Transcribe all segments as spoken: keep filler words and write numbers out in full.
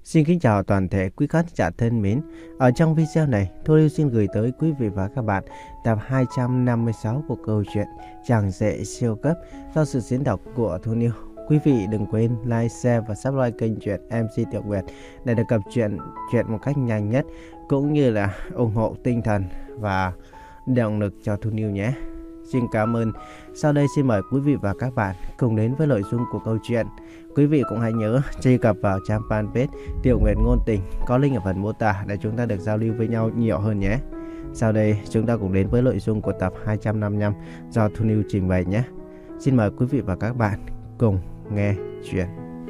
Xin kính chào toàn thể quý khán giả thân mến. Ở trong video này, Thu Lưu xin gửi tới quý vị và các bạn tập hai trăm năm mươi sáu của câu chuyện Chàng Rể Siêu Cấp do sự diễn đọc của Thu Lưu. Quý vị đừng quên like, share và subscribe kênh truyện em xê Tiểu Nguyệt để được cập truyện chuyện một cách nhanh nhất, cũng như là ủng hộ tinh thần và động lực cho Thu Lưu nhé. Xin cảm ơn. Sau đây xin mời quý vị và các bạn cùng đến với nội dung của câu chuyện. Quý vị cũng hãy nhớ truy cập vào trang fanpage Tiểu Nguyệt Ngôn Tình có link ở phần mô tả để chúng ta được giao lưu với nhau nhiều hơn nhé. Sau đây chúng ta cùng đến với nội dung của tập hai trăm năm mươi lăm do Thu Lưu trình bày nhé. Xin mời quý vị và các bạn cùng nghe chuyện.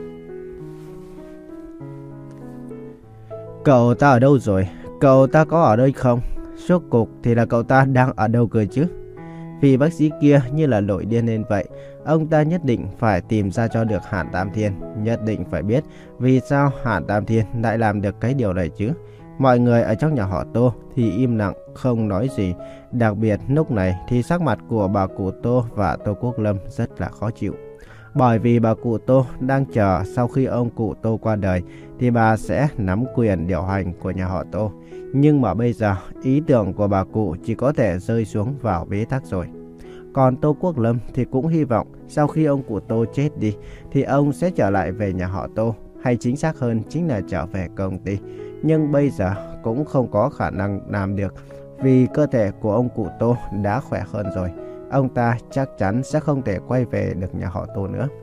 Cậu ta ở đâu rồi? Cậu ta có ở đây không? Rốt cuộc thì là cậu ta đang ở đâu cơ chứ? Vì bác sĩ kia như là nổi điên lên vậy. Ông ta nhất định phải tìm ra cho được Hàn Tam Thiên. Nhất định phải biết vì sao Hàn Tam Thiên lại làm được cái điều này chứ. Mọi người ở trong nhà họ Tô thì im lặng không nói gì. Đặc biệt lúc này thì sắc mặt của bà cụ Tô và Tô Quốc Lâm rất là khó chịu. Bởi vì bà cụ Tô đang chờ sau khi ông cụ Tô qua đời thì bà sẽ nắm quyền điều hành của nhà họ Tô. Nhưng mà bây giờ ý tưởng của bà cụ chỉ có thể rơi xuống vào bế tắc rồi. Còn Tô Quốc Lâm thì cũng hy vọng sau khi ông cụ Tô chết đi thì ông sẽ trở lại về nhà họ Tô, hay chính xác hơn chính là trở về công ty. Nhưng bây giờ cũng không có khả năng làm được vì cơ thể của ông cụ Tô đã khỏe hơn rồi. Ông ta chắc chắn sẽ không thể quay về được nhà họ Tô nữa.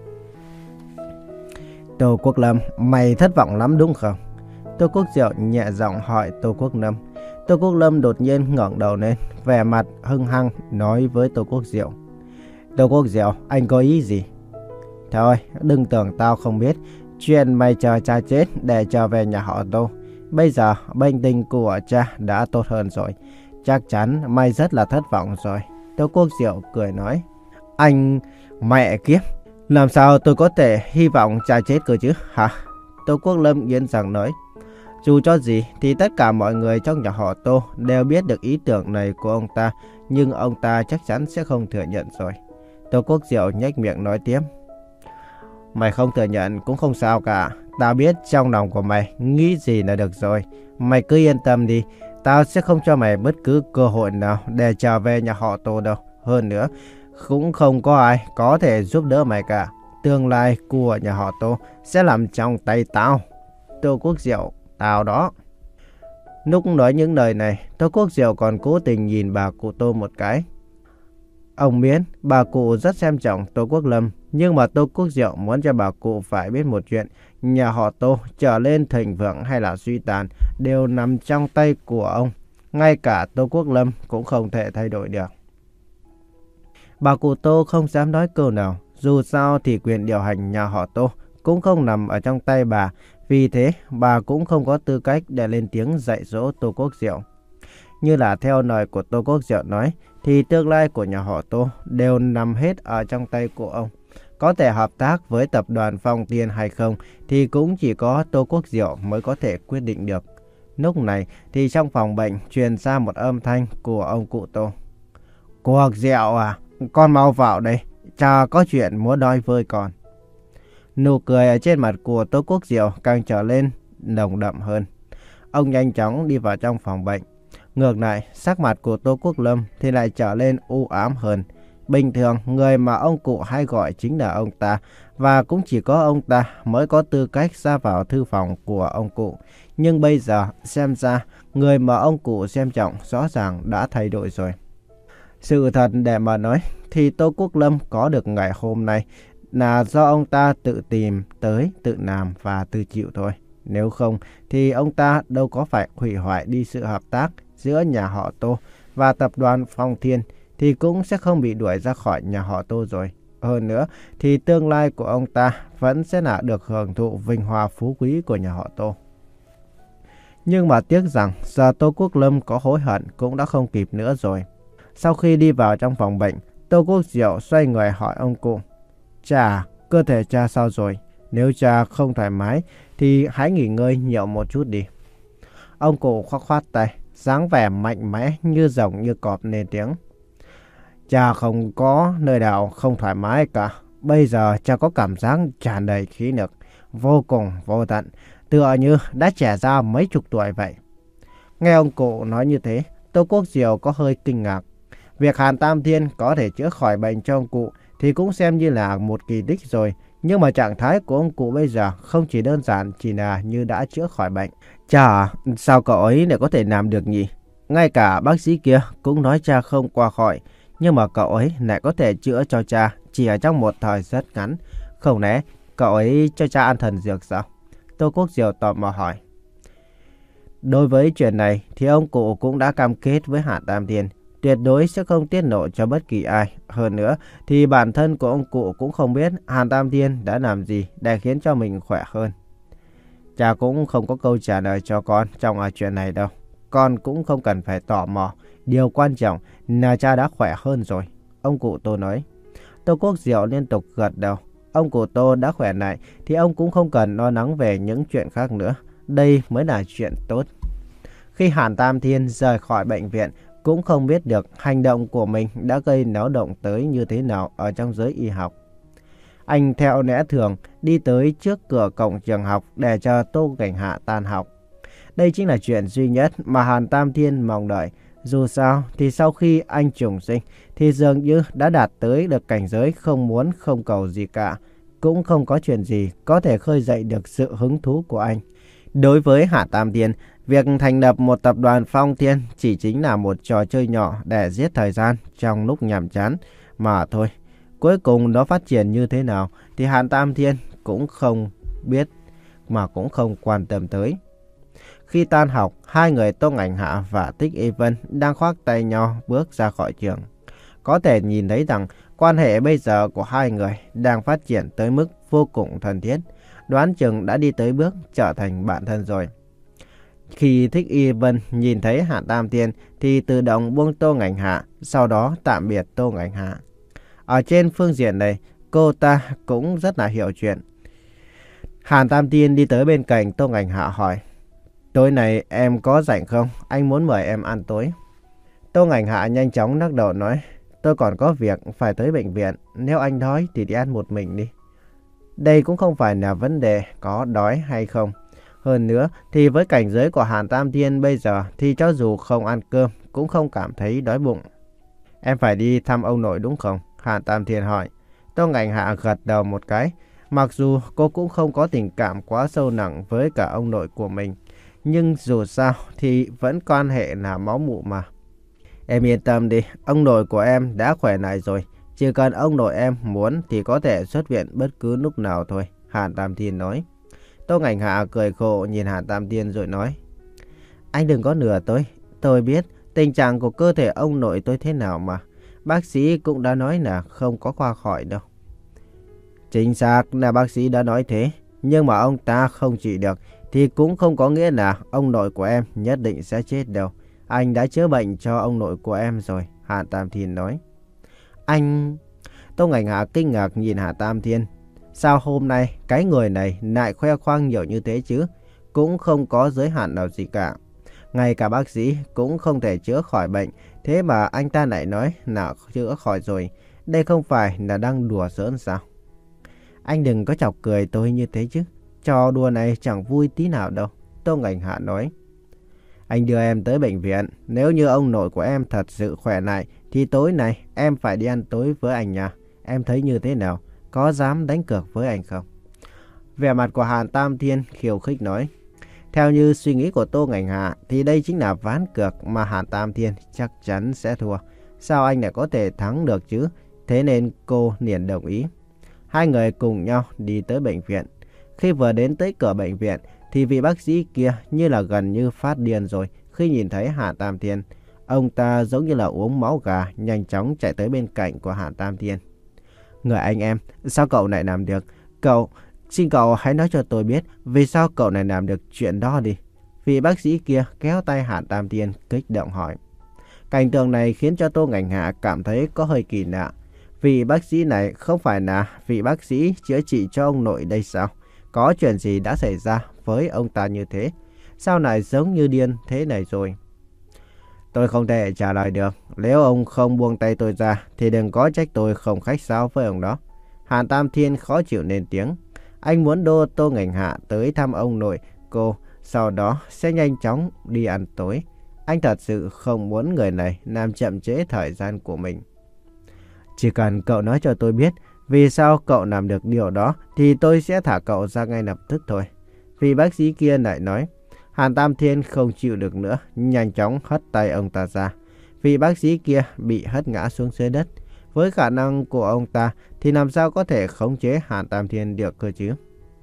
Tô Quốc Lâm, mày thất vọng lắm đúng không? Tô Quốc Diệu nhẹ giọng hỏi Tô Quốc Lâm. Tô Quốc Lâm đột nhiên ngẩng đầu lên, vẻ mặt hưng hăng nói với Tô Quốc Diệu. Tô Quốc Diệu, anh có ý gì? Thôi, đừng tưởng tao không biết chuyện mày chờ cha chết để trở về nhà họ Tô. Bây giờ bệnh tình của cha đã tốt hơn rồi. Chắc chắn mày rất là thất vọng rồi. Tô Quốc Diệu cười nói. Anh, mẹ kiếp, làm sao tôi có thể hy vọng cha chết cơ chứ hả? Tô Quốc Lâm nghiến răng nói. Dù cho gì thì tất cả mọi người trong nhà họ Tô đều biết được ý tưởng này của ông ta, nhưng ông ta chắc chắn sẽ không thừa nhận rồi. Tô Quốc Diệu nhếch miệng nói tiếp. Mày không thừa nhận cũng không sao cả. Tao biết trong lòng của mày nghĩ gì là được rồi. Mày cứ yên tâm đi. Tao sẽ không cho mày bất cứ cơ hội nào để trở về nhà họ Tô đâu. Hơn nữa, cũng không có ai có thể giúp đỡ mày cả. Tương lai của nhà họ Tô sẽ nằm trong tay tao. Tô Quốc Diệu, tao đó. Lúc nói những lời này, Tô Quốc Diệu còn cố tình nhìn bà cụ Tô một cái. Ông biết bà cụ rất xem trọng Tô Quốc Lâm, nhưng mà Tô Quốc Diệu muốn cho bà cụ phải biết một chuyện. Nhà họ Tô trở lên thịnh vượng hay là suy tàn đều nằm trong tay của ông. Ngay cả Tô Quốc Lâm cũng không thể thay đổi được. Bà cụ Tô không dám nói câu nào. Dù sao thì quyền điều hành nhà họ Tô cũng không nằm ở trong tay bà. Vì thế bà cũng không có tư cách để lên tiếng dạy dỗ Tô Quốc Diệu. Như là theo lời của Tô Quốc Diệu nói thì tương lai của nhà họ Tô đều nằm hết ở trong tay của ông. Có thể hợp tác với tập đoàn Phong Tiên hay không thì cũng chỉ có Tô Quốc Diệu mới có thể quyết định được. Lúc này thì trong phòng bệnh truyền ra một âm thanh của ông cụ Tô. Quốc Diệu à, con mau vào đây, cha có chuyện muốn nói với con. Nụ cười ở trên mặt của Tô Quốc Diệu càng trở lên nồng đậm hơn. Ông nhanh chóng đi vào trong phòng bệnh. Ngược lại, sắc mặt của Tô Quốc Lâm thì lại trở lên u ám hơn. Bình thường, người mà ông cụ hay gọi chính là ông ta, và cũng chỉ có ông ta mới có tư cách ra vào thư phòng của ông cụ. Nhưng bây giờ, xem ra, người mà ông cụ xem trọng rõ ràng đã thay đổi rồi. Sự thật để mà nói, thì Tô Quốc Lâm có được ngày hôm nay là do ông ta tự tìm tới, tự làm và tự chịu thôi. Nếu không thì ông ta đâu có phải hủy hoại đi sự hợp tác giữa nhà họ Tô và tập đoàn Phong Thiên thì cũng sẽ không bị đuổi ra khỏi nhà họ Tô rồi. Hơn nữa thì tương lai của ông ta vẫn sẽ là được hưởng thụ vinh hoa phú quý của nhà họ Tô. Nhưng mà tiếc rằng giờ Tô Quốc Lâm có hối hận cũng đã không kịp nữa rồi. Sau khi đi vào trong phòng bệnh, Tô Quốc Diệu xoay người hỏi ông cụ. Cha, cơ thể cha sao rồi? Nếu cha không thoải mái thì hãy nghỉ ngơi nhiều một chút đi. Ông cụ khoác khoát tay, dáng vẻ mạnh mẽ như rồng như cọp lên tiếng. Cha không có nơi nào không thoải mái cả. Bây giờ cha có cảm giác tràn đầy khí lực, vô cùng vô tận. tựa như đã trẻ ra mấy chục tuổi vậy. Nghe ông cụ nói như thế, Tô Quốc Diệu có hơi kinh ngạc. Việc Hàn Tam Thiên có thể chữa khỏi bệnh cho ông cụ thì cũng xem như là một kỳ tích rồi. Nhưng mà trạng thái của ông cụ bây giờ không chỉ đơn giản chỉ là như đã chữa khỏi bệnh. Chà, sao cậu ấy lại có thể làm được nhỉ? Ngay cả bác sĩ kia cũng nói cha không qua khỏi. Nhưng mà cậu ấy lại có thể chữa cho cha chỉ ở trong một thời rất ngắn. Không lẽ cậu ấy cho cha ăn thần dược sao? Tô Quốc Diệu tò mò hỏi. Đối với chuyện này thì ông cụ cũng đã cam kết với Hàn Tam Thiên, tuyệt đối sẽ không tiết lộ cho bất kỳ ai. Hơn nữa thì bản thân của ông cụ cũng không biết Hàn Tam Thiên đã làm gì để khiến cho mình khỏe hơn. Cha cũng không có câu trả lời cho con trong chuyện này đâu. Con cũng không cần phải tò mò. Điều quan trọng là cha đã khỏe hơn rồi. Ông cụ Tô nói. Tô Quốc Diệu liên tục gật đầu. Ông cụ Tô đã khỏe lại thì ông cũng không cần lo lắng về những chuyện khác nữa. Đây mới là chuyện tốt. Khi Hàn Tam Thiên rời khỏi bệnh viện, cũng không biết được hành động của mình đã gây náo động tới như thế nào ở trong giới y học. Anh theo lẽ thường đi tới trước cửa cổng trường học để chờ Tô Cảnh Hạ tan học. Đây chính là chuyện duy nhất mà Hàn Tam Thiên mong đợi. Dù sao thì sau khi anh trùng sinh thì dường như đã đạt tới được cảnh giới không muốn không cầu gì cả. Cũng không có chuyện gì có thể khơi dậy được sự hứng thú của anh. Đối với Hàn Tam Thiên, việc thành lập một tập đoàn Phong Thiên chỉ chính là một trò chơi nhỏ để giết thời gian trong lúc nhàm chán mà thôi. Cuối cùng nó phát triển như thế nào thì Hàn Tam Thiên cũng không biết mà cũng không quan tâm tới. Khi tan học, hai người Tô Ảnh Hạ và Tích Y Vân đang khoác tay nhau bước ra khỏi trường. Có thể nhìn thấy rằng quan hệ bây giờ của hai người đang phát triển tới mức vô cùng thân thiết. Đoán chừng đã đi tới bước trở thành bạn thân rồi. Khi Thích Y Vân nhìn thấy Hàn Tam Thiên thì tự động buông Tô Ảnh Hạ, sau đó tạm biệt Tô Ảnh Hạ. Ở trên phương diện này, cô ta cũng rất là hiểu chuyện. Hàn Tam Thiên đi tới bên cạnh Tô Ảnh Hạ hỏi. Tối nay em có rảnh không? Anh muốn mời em ăn tối. Tô Ảnh Hạ nhanh chóng lắc đầu nói. Tôi còn có việc phải tới bệnh viện. Nếu anh đói thì đi ăn một mình đi. Đây cũng không phải là vấn đề có đói hay không. Hơn nữa thì với cảnh giới của Hàn Tam Thiên bây giờ thì cho dù không ăn cơm cũng không cảm thấy đói bụng. Em phải đi thăm ông nội đúng không? Hàn Tam Thiên hỏi. Tô Ảnh Hạ gật đầu một cái. Mặc dù cô cũng không có tình cảm quá sâu nặng với cả ông nội của mình. Nhưng dù sao thì vẫn quan hệ là máu mủ mà. Em yên tâm đi, ông nội của em đã khỏe lại rồi. Chỉ cần ông nội em muốn thì có thể xuất viện bất cứ lúc nào thôi. Hàn Tam Thiên nói. Tô Ảnh Hạ cười khổ nhìn Hàn Tam Thiên rồi nói. Anh đừng có lừa tôi. Tôi biết tình trạng của cơ thể ông nội tôi thế nào mà. Bác sĩ cũng đã nói là không có qua khỏi đâu. Chính xác là bác sĩ đã nói thế. Nhưng mà ông ta không trị được thì cũng không có nghĩa là ông nội của em nhất định sẽ chết đâu. Anh đã chữa bệnh cho ông nội của em rồi. Hàn Tam Thiên nói. Anh... Tô Ảnh Hạ kinh ngạc nhìn Hàn Tam Thiên. Sao hôm nay cái người này lại khoe khoang nhiều như thế chứ? Cũng không có giới hạn nào gì cả. Ngay cả bác sĩ cũng không thể chữa khỏi bệnh. Thế mà anh ta lại nói là chữa khỏi rồi. Đây không phải là đang đùa giỡn sao? Anh đừng có chọc cười tôi như thế chứ. Trò đùa này chẳng vui tí nào đâu. Tô Ảnh Hạ nói. Anh đưa em tới bệnh viện. Nếu như ông nội của em thật sự khỏe lại thì tối nay em phải đi ăn tối với anh nha. Em thấy như thế nào? Có dám đánh cược với anh không? Vẻ mặt của Hàn Tam Thiên khiêu khích nói. Theo như suy nghĩ của Tô Ảnh Hạ thì đây chính là ván cược mà Hàn Tam Thiên chắc chắn sẽ thua. Sao anh lại có thể thắng được chứ? Thế nên cô liền đồng ý. Hai người cùng nhau đi tới bệnh viện. Khi vừa đến tới cửa bệnh viện thì vị bác sĩ kia như là gần như phát điên rồi khi nhìn thấy Hàn Tam Thiên. Ông ta giống như là uống máu gà, nhanh chóng chạy tới bên cạnh của Hàn Tam Thiên. Người anh em, sao cậu lại làm được? Cậu, xin cậu hãy nói cho tôi biết vì sao cậu lại làm được chuyện đó đi. Vị bác sĩ kia kéo tay Hàn Tam Thiên kích động hỏi. Cảnh tượng này khiến cho Tô Ảnh Hạ cảm thấy có hơi kỳ lạ. Vị bác sĩ này không phải là vị bác sĩ chữa trị cho ông nội đây sao? Có chuyện gì đã xảy ra với ông ta như thế? Sao lại giống như điên thế này rồi? Tôi không thể trả lời được. Nếu ông không buông tay tôi ra thì đừng có trách tôi không khách sáo với ông đó. Hàn Tam Thiên khó chịu lên tiếng. Anh muốn đô Tô Ảnh Hạ tới thăm ông nội cô, sau đó sẽ nhanh chóng đi ăn tối. Anh thật sự không muốn người này làm chậm trễ thời gian của mình. Chỉ cần cậu nói cho tôi biết vì sao cậu làm được điều đó thì tôi sẽ thả cậu ra ngay lập tức thôi. Vị bác sĩ kia lại nói. Hàn Tam Thiên không chịu được nữa, nhanh chóng hất tay ông ta ra. Vị bác sĩ kia bị hất ngã xuống dưới đất. Với khả năng của ông ta thì làm sao có thể khống chế Hàn Tam Thiên được cơ chứ?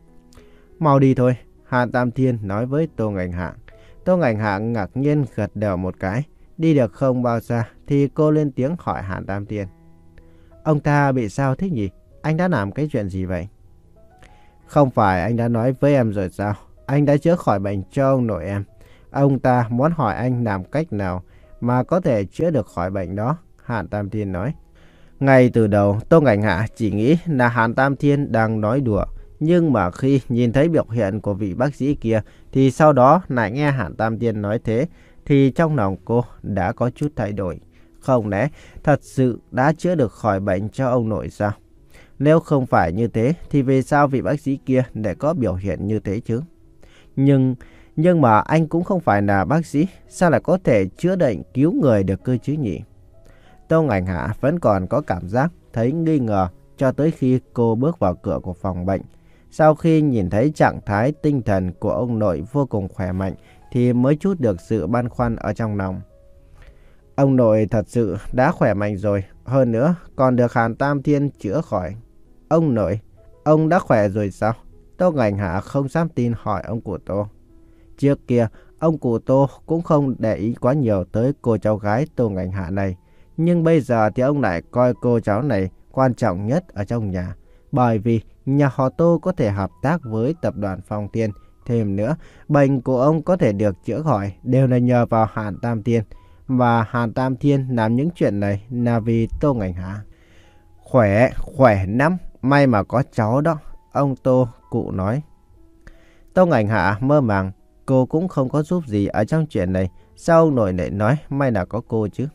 Mau đi thôi, Hàn Tam Thiên nói với Tô Ngành Hạ. Tô Ngành Hạ ngạc nhiên gật đầu một cái. Đi được không bao xa thì cô lên tiếng hỏi Hàn Tam Thiên. Ông ta bị sao thế nhỉ? Anh đã làm cái chuyện gì vậy? Không phải anh đã nói với em rồi sao? Anh đã chữa khỏi bệnh cho ông nội em. Ông ta muốn hỏi anh làm cách nào mà có thể chữa được khỏi bệnh đó, Hàn Tam Thiên nói. Ngay từ đầu, Tô Ngành Hạ chỉ nghĩ là Hàn Tam Thiên đang nói đùa. Nhưng mà khi nhìn thấy biểu hiện của vị bác sĩ kia, thì sau đó lại nghe Hàn Tam Thiên nói thế, thì trong lòng cô đã có chút thay đổi. Không lẽ thật sự đã chữa được khỏi bệnh cho ông nội sao? Nếu không phải như thế, thì vì sao vị bác sĩ kia lại có biểu hiện như thế chứ? Nhưng, nhưng mà anh cũng không phải là bác sĩ, sao lại có thể chữa bệnh cứu người được cơ chứ nhỉ? Tô Ngành Hạ vẫn còn có cảm giác thấy nghi ngờ cho tới khi cô bước vào cửa của phòng bệnh. Sau khi nhìn thấy trạng thái tinh thần của ông nội vô cùng khỏe mạnh thì mới chút được sự băn khoăn ở trong lòng. Ông nội thật sự đã khỏe mạnh rồi, hơn nữa còn được Hàn Tam Thiên chữa khỏi. Ông nội, ông đã khỏe rồi sao? Tô Ngành Hạ không dám tin hỏi ông cụ Tô. Trước kia, ông cụ Tô cũng không để ý quá nhiều tới cô cháu gái Tô Ngành Hạ này. Nhưng bây giờ thì ông lại coi cô cháu này quan trọng nhất ở trong nhà. Bởi vì nhà họ Tô có thể hợp tác với tập đoàn Phong Thiên. Thêm nữa, bệnh của ông có thể được chữa khỏi đều là nhờ vào Hàn Tam Thiên. Và Hàn Tam Thiên làm những chuyện này là vì Tô Ngành Hạ. Khỏe, khỏe lắm, may mà có cháu đó, ông Tô cụ nói. Tô Ngành Hạ mơ màng, cô cũng không có giúp gì ở trong chuyện này. Sao ông nội lại nói may là có cô chứ?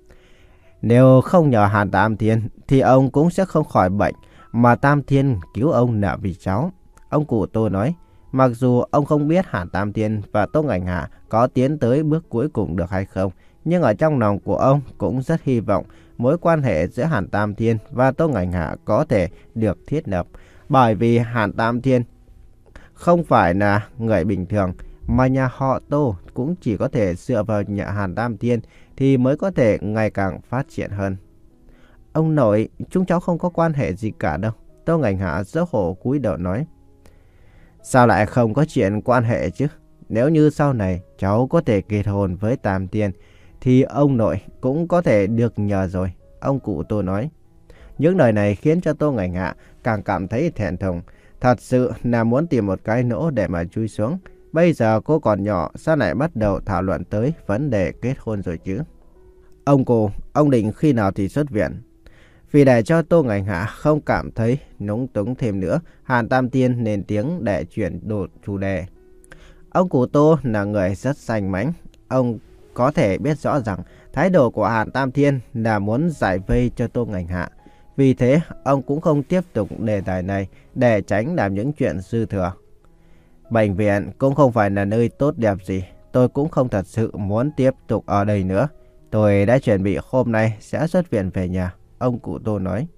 Nếu không nhờ Hàn Tam Thiên thì ông cũng sẽ không khỏi bệnh. Mà Tam Thiên cứu ông là vì cháu. Ông cụ Tô nói. Mặc dù ông không biết Hàn Tam Thiên và Tô Ngành Hạ có tiến tới bước cuối cùng được hay không, nhưng ở trong lòng của ông cũng rất hy vọng mối quan hệ giữa Hàn Tam Thiên và Tô Ngành Hạ có thể được thiết lập. Bởi vì Hàn Tam Thiên không phải là người bình thường, mà nhà họ Tô cũng chỉ có thể dựa vào nhà Hàn Tam Thiên thì mới có thể ngày càng phát triển hơn. Ông nội, chúng cháu không có quan hệ gì cả đâu. Tô Ngành Hạ xấu hổ cúi đầu nói. Sao lại không có chuyện quan hệ chứ? Nếu như sau này cháu có thể kết hôn với Tam Thiên thì ông nội cũng có thể được nhờ rồi, ông cụ Tô nói. Những lời này khiến cho Tô Ngành Hạ càng cảm thấy thẹn thùng. Thật sự là muốn tìm một cái nỗ để mà chui xuống. Bây giờ cô còn nhỏ, sao lại bắt đầu thảo luận tới vấn đề kết hôn rồi chứ? Ông cụ, ông định khi nào thì xuất viện? Vì để cho Tô Ngành Hạ không cảm thấy núng túng thêm nữa, Hàn Tam Thiên lên tiếng để chuyển đổi chủ đề. Ông cụ Tô là người rất sành mánh. Ông có thể biết rõ rằng thái độ của Hàn Tam Thiên là muốn giải vây cho Tô Ngành Hạ. Vì thế, ông cũng không tiếp tục đề tài này để tránh làm những chuyện dư thừa. Bệnh viện cũng không phải là nơi tốt đẹp gì. Tôi cũng không thật sự muốn tiếp tục ở đây nữa. Tôi đã chuẩn bị hôm nay sẽ xuất viện về nhà, ông cụ Tô nói.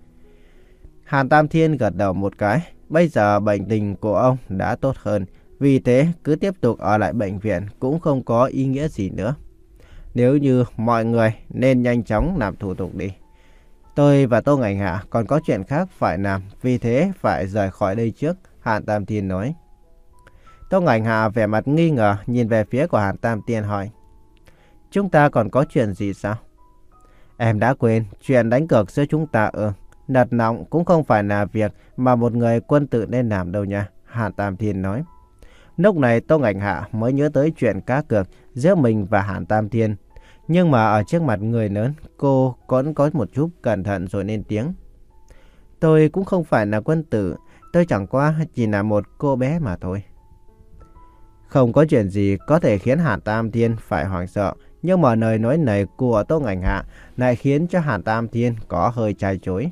Hàn Tam Thiên gật đầu một cái. Bây giờ bệnh tình của ông đã tốt hơn. Vì thế, cứ tiếp tục ở lại bệnh viện cũng không có ý nghĩa gì nữa. Nếu như mọi người nên nhanh chóng làm thủ tục đi. Tôi và Tô Ngành Hạ còn có chuyện khác phải làm. Vì thế phải rời khỏi đây trước, Hàn Tam Thiên nói. Tô Ngành Hạ vẻ mặt nghi ngờ nhìn về phía của Hàn Tam Thiên hỏi. Chúng ta còn có chuyện gì sao? Em đã quên chuyện đánh cược giữa chúng ta ư? Nật nọng cũng không phải là việc mà một người quân tử nên làm đâu nha, Hàn Tam Thiên nói. Lúc này Tô Ngành Hạ mới nhớ tới chuyện cá cược giữa mình và Hàn Tam Thiên. Nhưng mà ở trước mặt người lớn, cô vẫn có một chút cẩn thận rồi lên tiếng. Tôi cũng không phải là quân tử, tôi chẳng qua chỉ là một cô bé mà thôi. Không có chuyện gì có thể khiến Hàn Tam Thiên phải hoảng sợ. Nhưng mà lời nói này của Tô Ngành Hạ lại khiến cho Hàn Tam Thiên có hơi chai chối.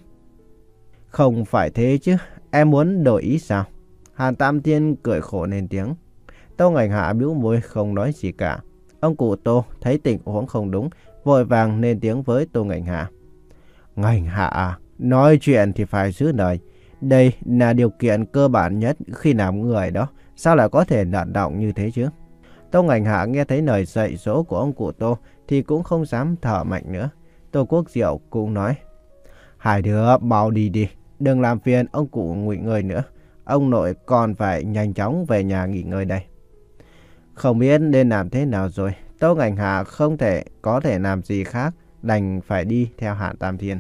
Không phải thế chứ, em muốn đổi ý sao? Hàn Tam Thiên cười khổ lên tiếng. Tô Ngành Hạ bĩu môi không nói gì cả. Ông cụ Tô thấy tình huống không đúng, vội vàng lên tiếng với Tô Ngành Hạ. Ngành Hạ à, nói chuyện thì phải giữ lời. Đây là điều kiện cơ bản nhất khi làm người đó. Sao lại có thể lận động như thế chứ? Tô Ngành Hạ nghe thấy lời dạy dỗ của ông cụ Tô thì cũng không dám thở mạnh nữa. Tô Quốc Diệu cũng nói. Hai đứa mau đi đi, đừng làm phiền ông cụ nghỉ ngơi nữa. Ông nội còn phải nhanh chóng về nhà nghỉ ngơi đây. Không biết nên làm thế nào rồi. Tô Ngành Hạ không thể có thể làm gì khác, đành phải đi theo Hàn Tam Thiên.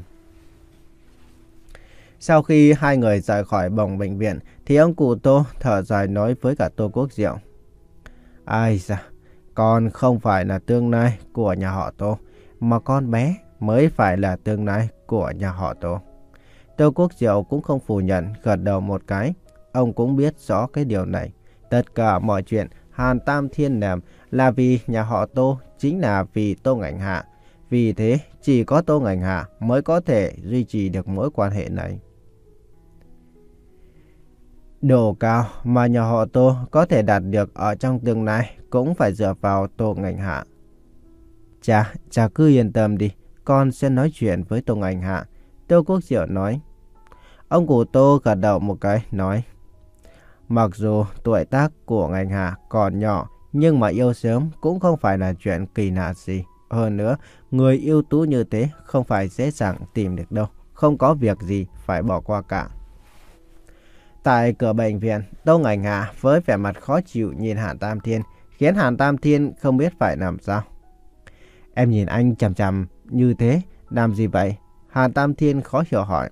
Sau khi hai người rời khỏi bồng bệnh viện thì ông cụ Tô thở dài nói với cả Tô Quốc Diệu. Ai da, con không phải là tương lai của nhà họ Tô, mà con bé mới phải là tương lai của nhà họ Tô. Tô Quốc Diệu cũng không phủ nhận, gật đầu một cái. Ông cũng biết rõ cái điều này. Tất cả mọi chuyện Hàn Tam Thiên làm là vì nhà họ Tô, chính là vì Tô Ngành Hạ. Vì thế, chỉ có Tô Ngành Hạ mới có thể duy trì được mối quan hệ này. Độ cao mà nhà họ Tô có thể đạt được ở trong tương lai cũng phải dựa vào Tô Ngành Hạ. Cha, cha cứ yên tâm đi, con sẽ nói chuyện với Tô Ngành Hạ. Tô Quốc Diệu nói. Ông cụ Tô gật đầu một cái, nói. Mặc dù tuổi tác của Ngành Hạ còn nhỏ, nhưng mà yêu sớm cũng không phải là chuyện kỳ lạ gì. Hơn nữa, người ưu tú như thế không phải dễ dàng tìm được đâu. Không có việc gì phải bỏ qua cả. Tại cửa bệnh viện, Tô Ngành Hạ với vẻ mặt khó chịu nhìn Hàn Tam Thiên, khiến Hàn Tam Thiên không biết phải làm sao. Em nhìn anh chằm chằm như thế, làm gì vậy? Hàn Tam Thiên khó hiểu hỏi.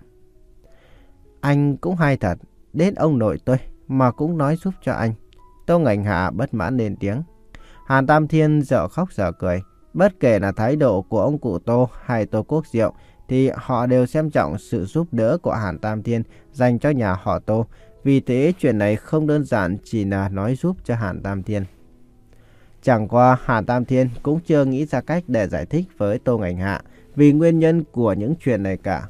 Anh cũng hay thật, đến ông nội tôi mà cũng nói giúp cho anh. Tô Ngành Hạ bất mãn lên tiếng. Hàn Tam Thiên dở khóc dở cười. Bất kể là thái độ của ông cụ Tô hay Tô Quốc Diệu thì họ đều xem trọng sự giúp đỡ của Hàn Tam Thiên dành cho nhà họ Tô. Vì thế chuyện này không đơn giản chỉ là nói giúp cho Hàn Tam Thiên. Chẳng qua Hàn Tam Thiên cũng chưa nghĩ ra cách để giải thích với Tô Ngành Hạ vì nguyên nhân của những chuyện này cả.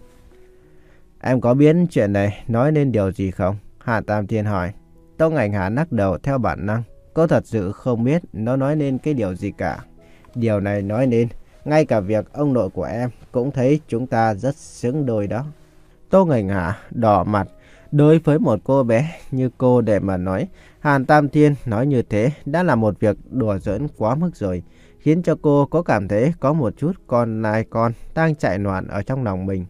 Em có biết chuyện này nói nên điều gì không? Hàn Tam Thiên hỏi. Tô Ngành Hạ lắc đầu theo bản năng. Cô thật sự không biết nó nói nên cái điều gì cả. Điều này nói nên, ngay cả việc ông nội của em cũng thấy chúng ta rất xứng đôi đó. Tô Ngành Hạ đỏ mặt. Đối với một cô bé như cô để mà nói, Hàn Tam Thiên nói như thế đã là một việc đùa giỡn quá mức rồi, khiến cho cô có cảm thấy có một chút con nai con đang chạy loạn ở trong lòng mình.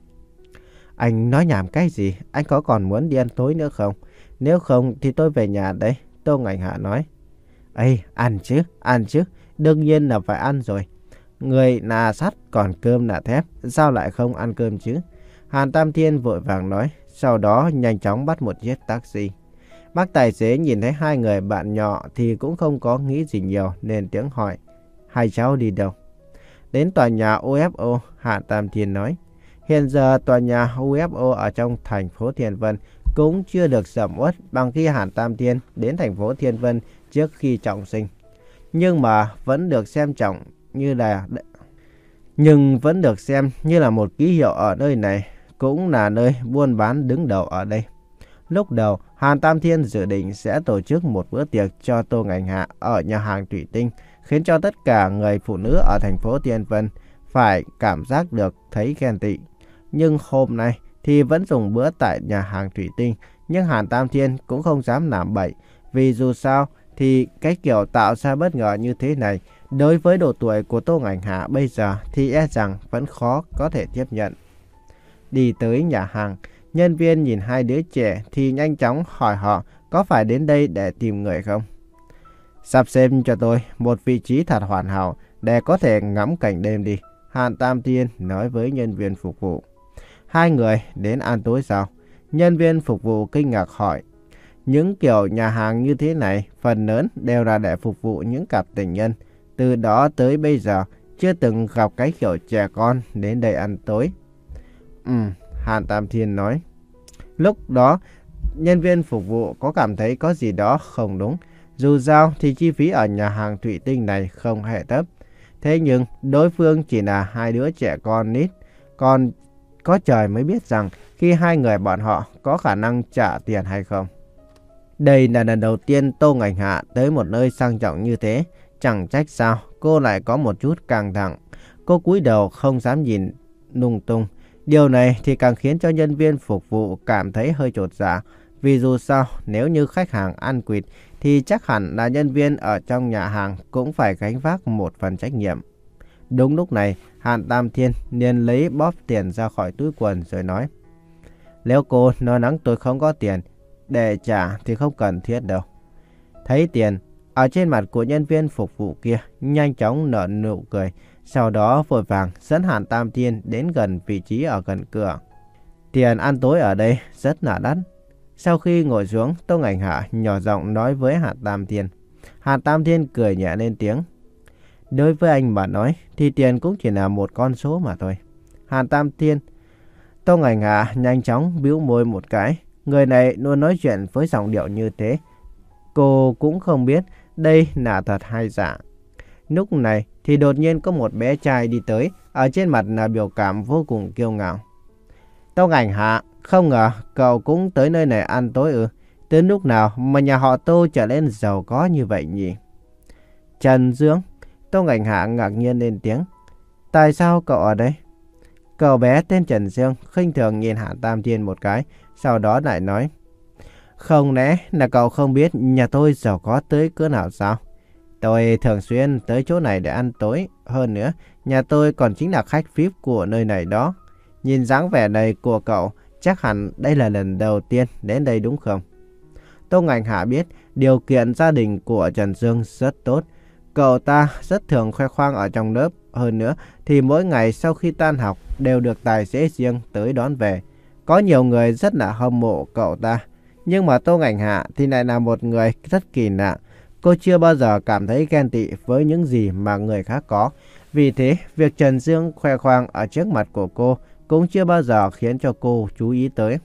Anh nói nhảm cái gì? Anh có còn muốn đi ăn tối nữa không? Nếu không thì tôi về nhà đây. Tô Ngành Hạ nói. Ê, ăn chứ, ăn chứ. Đương nhiên là phải ăn rồi. Người là sắt còn cơm là thép, sao lại không ăn cơm chứ? Hàn Tam Thiên vội vàng nói. Sau đó nhanh chóng bắt một chiếc taxi. Bác tài xế nhìn thấy hai người bạn nhỏ thì cũng không có nghĩ gì nhiều nên tiếng hỏi. Hai cháu đi đâu? Đến tòa nhà u ép o, Hàn Tam Thiên nói. Hiện giờ tòa nhà u ép o ở trong thành phố Thiên Vân cũng chưa được sầm uất bằng khi Hàn Tam Thiên đến thành phố Thiên Vân trước khi trọng sinh. Nhưng mà vẫn được xem trọng như là nhưng vẫn được xem như là một ký hiệu ở nơi này, cũng là nơi buôn bán đứng đầu ở đây. Lúc đầu, Hàn Tam Thiên dự định sẽ tổ chức một bữa tiệc cho Tô Ngành Hạ ở nhà hàng Thủy Tinh, khiến cho tất cả người phụ nữ ở thành phố Thiên Vân phải cảm giác được thấy ghen tị. Nhưng hôm nay thì vẫn dùng bữa tại nhà hàng Thủy Tinh, nhưng Hàn Tam Thiên cũng không dám làm bậy, vì dù sao thì cái kiểu tạo ra bất ngờ như thế này, đối với độ tuổi của Tô Ngành Hạ bây giờ thì e rằng vẫn khó có thể tiếp nhận. Đi tới nhà hàng, nhân viên nhìn hai đứa trẻ thì nhanh chóng hỏi họ có phải đến đây để tìm người không. Sắp xếp cho tôi một vị trí thật hoàn hảo để có thể ngắm cảnh đêm đi, Hàn Tam Thiên nói với nhân viên phục vụ. Hai người đến ăn tối sao? Nhân viên phục vụ kinh ngạc hỏi. Những kiểu nhà hàng như thế này phần lớn đều là để phục vụ những cặp tình nhân. Từ đó tới bây giờ chưa từng gặp cái kiểu trẻ con đến đây ăn tối. Ừ, Hàn Tam Thiên nói. Lúc đó nhân viên phục vụ có cảm thấy có gì đó không đúng. Dù sao thì chi phí ở nhà hàng Thủy Tinh này không hề thấp. Thế nhưng đối phương chỉ là hai đứa trẻ con nít. Còn có trời mới biết rằng khi hai người bọn họ có khả năng trả tiền hay không. Đây là lần đầu tiên Tô Ngành Hạ tới một nơi sang trọng như thế. Chẳng trách sao cô lại có một chút căng thẳng. Cô cúi đầu không dám nhìn lung tung. Điều này thì càng khiến cho nhân viên phục vụ cảm thấy hơi chột dạ. Vì dù sao, nếu như khách hàng ăn quỵt thì chắc hẳn là nhân viên ở trong nhà hàng cũng phải gánh vác một phần trách nhiệm. Đúng lúc này, Hàn Tam Thiên liền lấy bóp tiền ra khỏi túi quần rồi nói: Nếu cô nói nắng tôi không có tiền để trả thì không cần thiết đâu. Thấy tiền, ở trên mặt của nhân viên phục vụ kia nhanh chóng nở nụ cười. Sau đó vội vàng dẫn Hàn Tam Thiên đến gần vị trí ở gần cửa. Tiền ăn tối ở đây rất là đắt. Sau khi ngồi xuống, Tô Ngành Hạ nhỏ giọng nói với Hàn Tam Thiên. Hàn Tam Thiên cười nhẹ lên tiếng. Đối với anh mà nói thì tiền cũng chỉ là một con số mà thôi. Hàn Tam Thiên. Tô Ngành Hạ nhanh chóng bĩu môi một cái. Người này luôn nói chuyện với giọng điệu như thế. Cô cũng không biết đây là thật hay giả. Lúc này thì đột nhiên có một bé trai đi tới. Ở trên mặt là biểu cảm vô cùng kiêu ngạo. Tô Ngành Hạ, không ngờ cậu cũng tới nơi này ăn tối ư? Từ lúc nào mà nhà họ Tô trở nên giàu có như vậy nhỉ? Trần Dương. Tô Ngành Hạ ngạc nhiên lên tiếng. Tại sao cậu ở đây? Cậu bé tên Trần Dương khinh thường nhìn Hàn Tam Thiên một cái, sau đó lại nói. Không lẽ là cậu không biết nhà tôi giàu có tới cỡ nào sao? Tôi thường xuyên tới chỗ này để ăn tối. Hơn nữa, nhà tôi còn chính là khách vi ai pi của nơi này đó. Nhìn dáng vẻ này của cậu, chắc hẳn đây là lần đầu tiên đến đây đúng không? Tô Ngành Hạ biết điều kiện gia đình của Trần Dương rất tốt. Cậu ta rất thường khoe khoang ở trong lớp. Hơn nữa thì mỗi ngày sau khi tan học đều được tài xế riêng tới đón về. Có nhiều người rất là hâm mộ cậu ta. Nhưng mà Tô Ngành Hạ thì lại là một người rất kỳ lạ. Cô chưa bao giờ cảm thấy ghen tị với những gì mà người khác có. Vì thế, việc Trần Dương khoe khoang ở trước mặt của cô cũng chưa bao giờ khiến cho cô chú ý tới.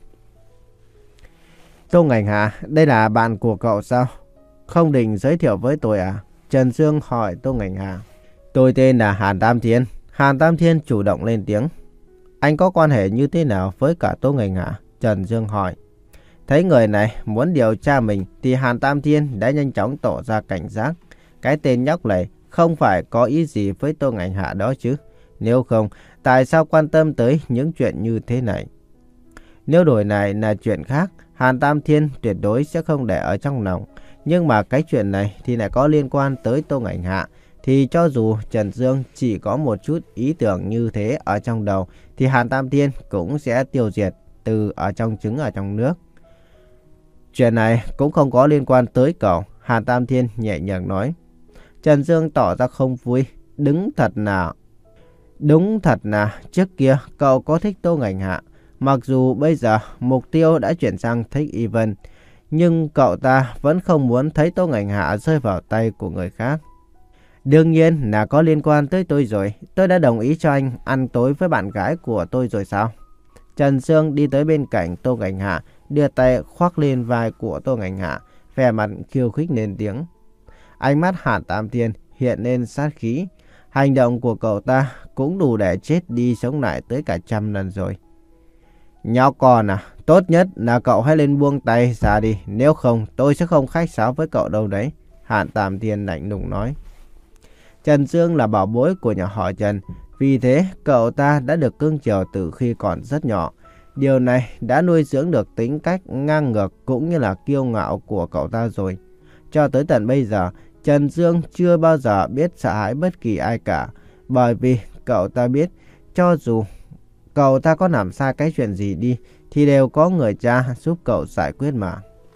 Tô Ngành Hạ, đây là bạn của cậu sao? Không định giới thiệu với tôi à? Trần Dương hỏi Tô Ngành Hạ. Tôi tên là Hàn Tam Thiên. Hàn Tam Thiên chủ động lên tiếng. Anh có quan hệ như thế nào với cả Tô Ngành Hạ? Trần Dương hỏi. Thấy người này muốn điều tra mình thì Hàn Tam Thiên đã nhanh chóng tỏ ra cảnh giác. Cái tên nhóc này không phải có ý gì với Tô Ngành Hạ đó chứ. Nếu không, tại sao quan tâm tới những chuyện như thế này? Nếu đổi này là chuyện khác, Hàn Tam Thiên tuyệt đối sẽ không để ở trong lòng. Nhưng mà cái chuyện này thì lại có liên quan tới Tô Ngành Hạ. Thì cho dù Trần Dương chỉ có một chút ý tưởng như thế ở trong đầu, thì Hàn Tam Thiên cũng sẽ tiêu diệt từ ở trong trứng ở trong nước. Chuyện này cũng không có liên quan tới cậu, Hàn Tam Thiên nhẹ nhàng nói. Trần Dương tỏ ra không vui. Đúng thật là Đúng thật là trước kia cậu có thích Tô Ngành Hạ. Mặc dù bây giờ mục tiêu đã chuyển sang thích Ivan, nhưng cậu ta vẫn không muốn thấy Tô Ngành Hạ rơi vào tay của người khác. Đương nhiên là có liên quan tới tôi rồi. Tôi đã đồng ý cho anh ăn tối với bạn gái của tôi rồi sao? Trần Dương đi tới bên cạnh Tô Ngành Hạ, đưa tay khoác lên vai của Tô Ngành Hạ, vẻ mặt khiêu khích lên tiếng. Ánh mắt Hàn Tam Thiên hiện lên sát khí. Hành động của cậu ta cũng đủ để chết đi sống lại tới cả trăm lần rồi. Nhóc con à, tốt nhất là cậu hãy lên buông tay ra đi. Nếu không tôi sẽ không khách sáo với cậu đâu đấy. Hàn Tam Thiên lạnh lùng nói. Trần Dương là bảo bối của nhà họ Trần. Vì thế cậu ta đã được cưng chiều từ khi còn rất nhỏ. Điều này đã nuôi dưỡng được tính cách ngang ngược cũng như là kiêu ngạo của cậu ta rồi. Cho tới tận bây giờ, Trần Dương chưa bao giờ biết sợ hãi bất kỳ ai cả. Bởi vì cậu ta biết, cho dù cậu ta có làm sai cái chuyện gì đi, thì đều có người cha giúp cậu giải quyết mà.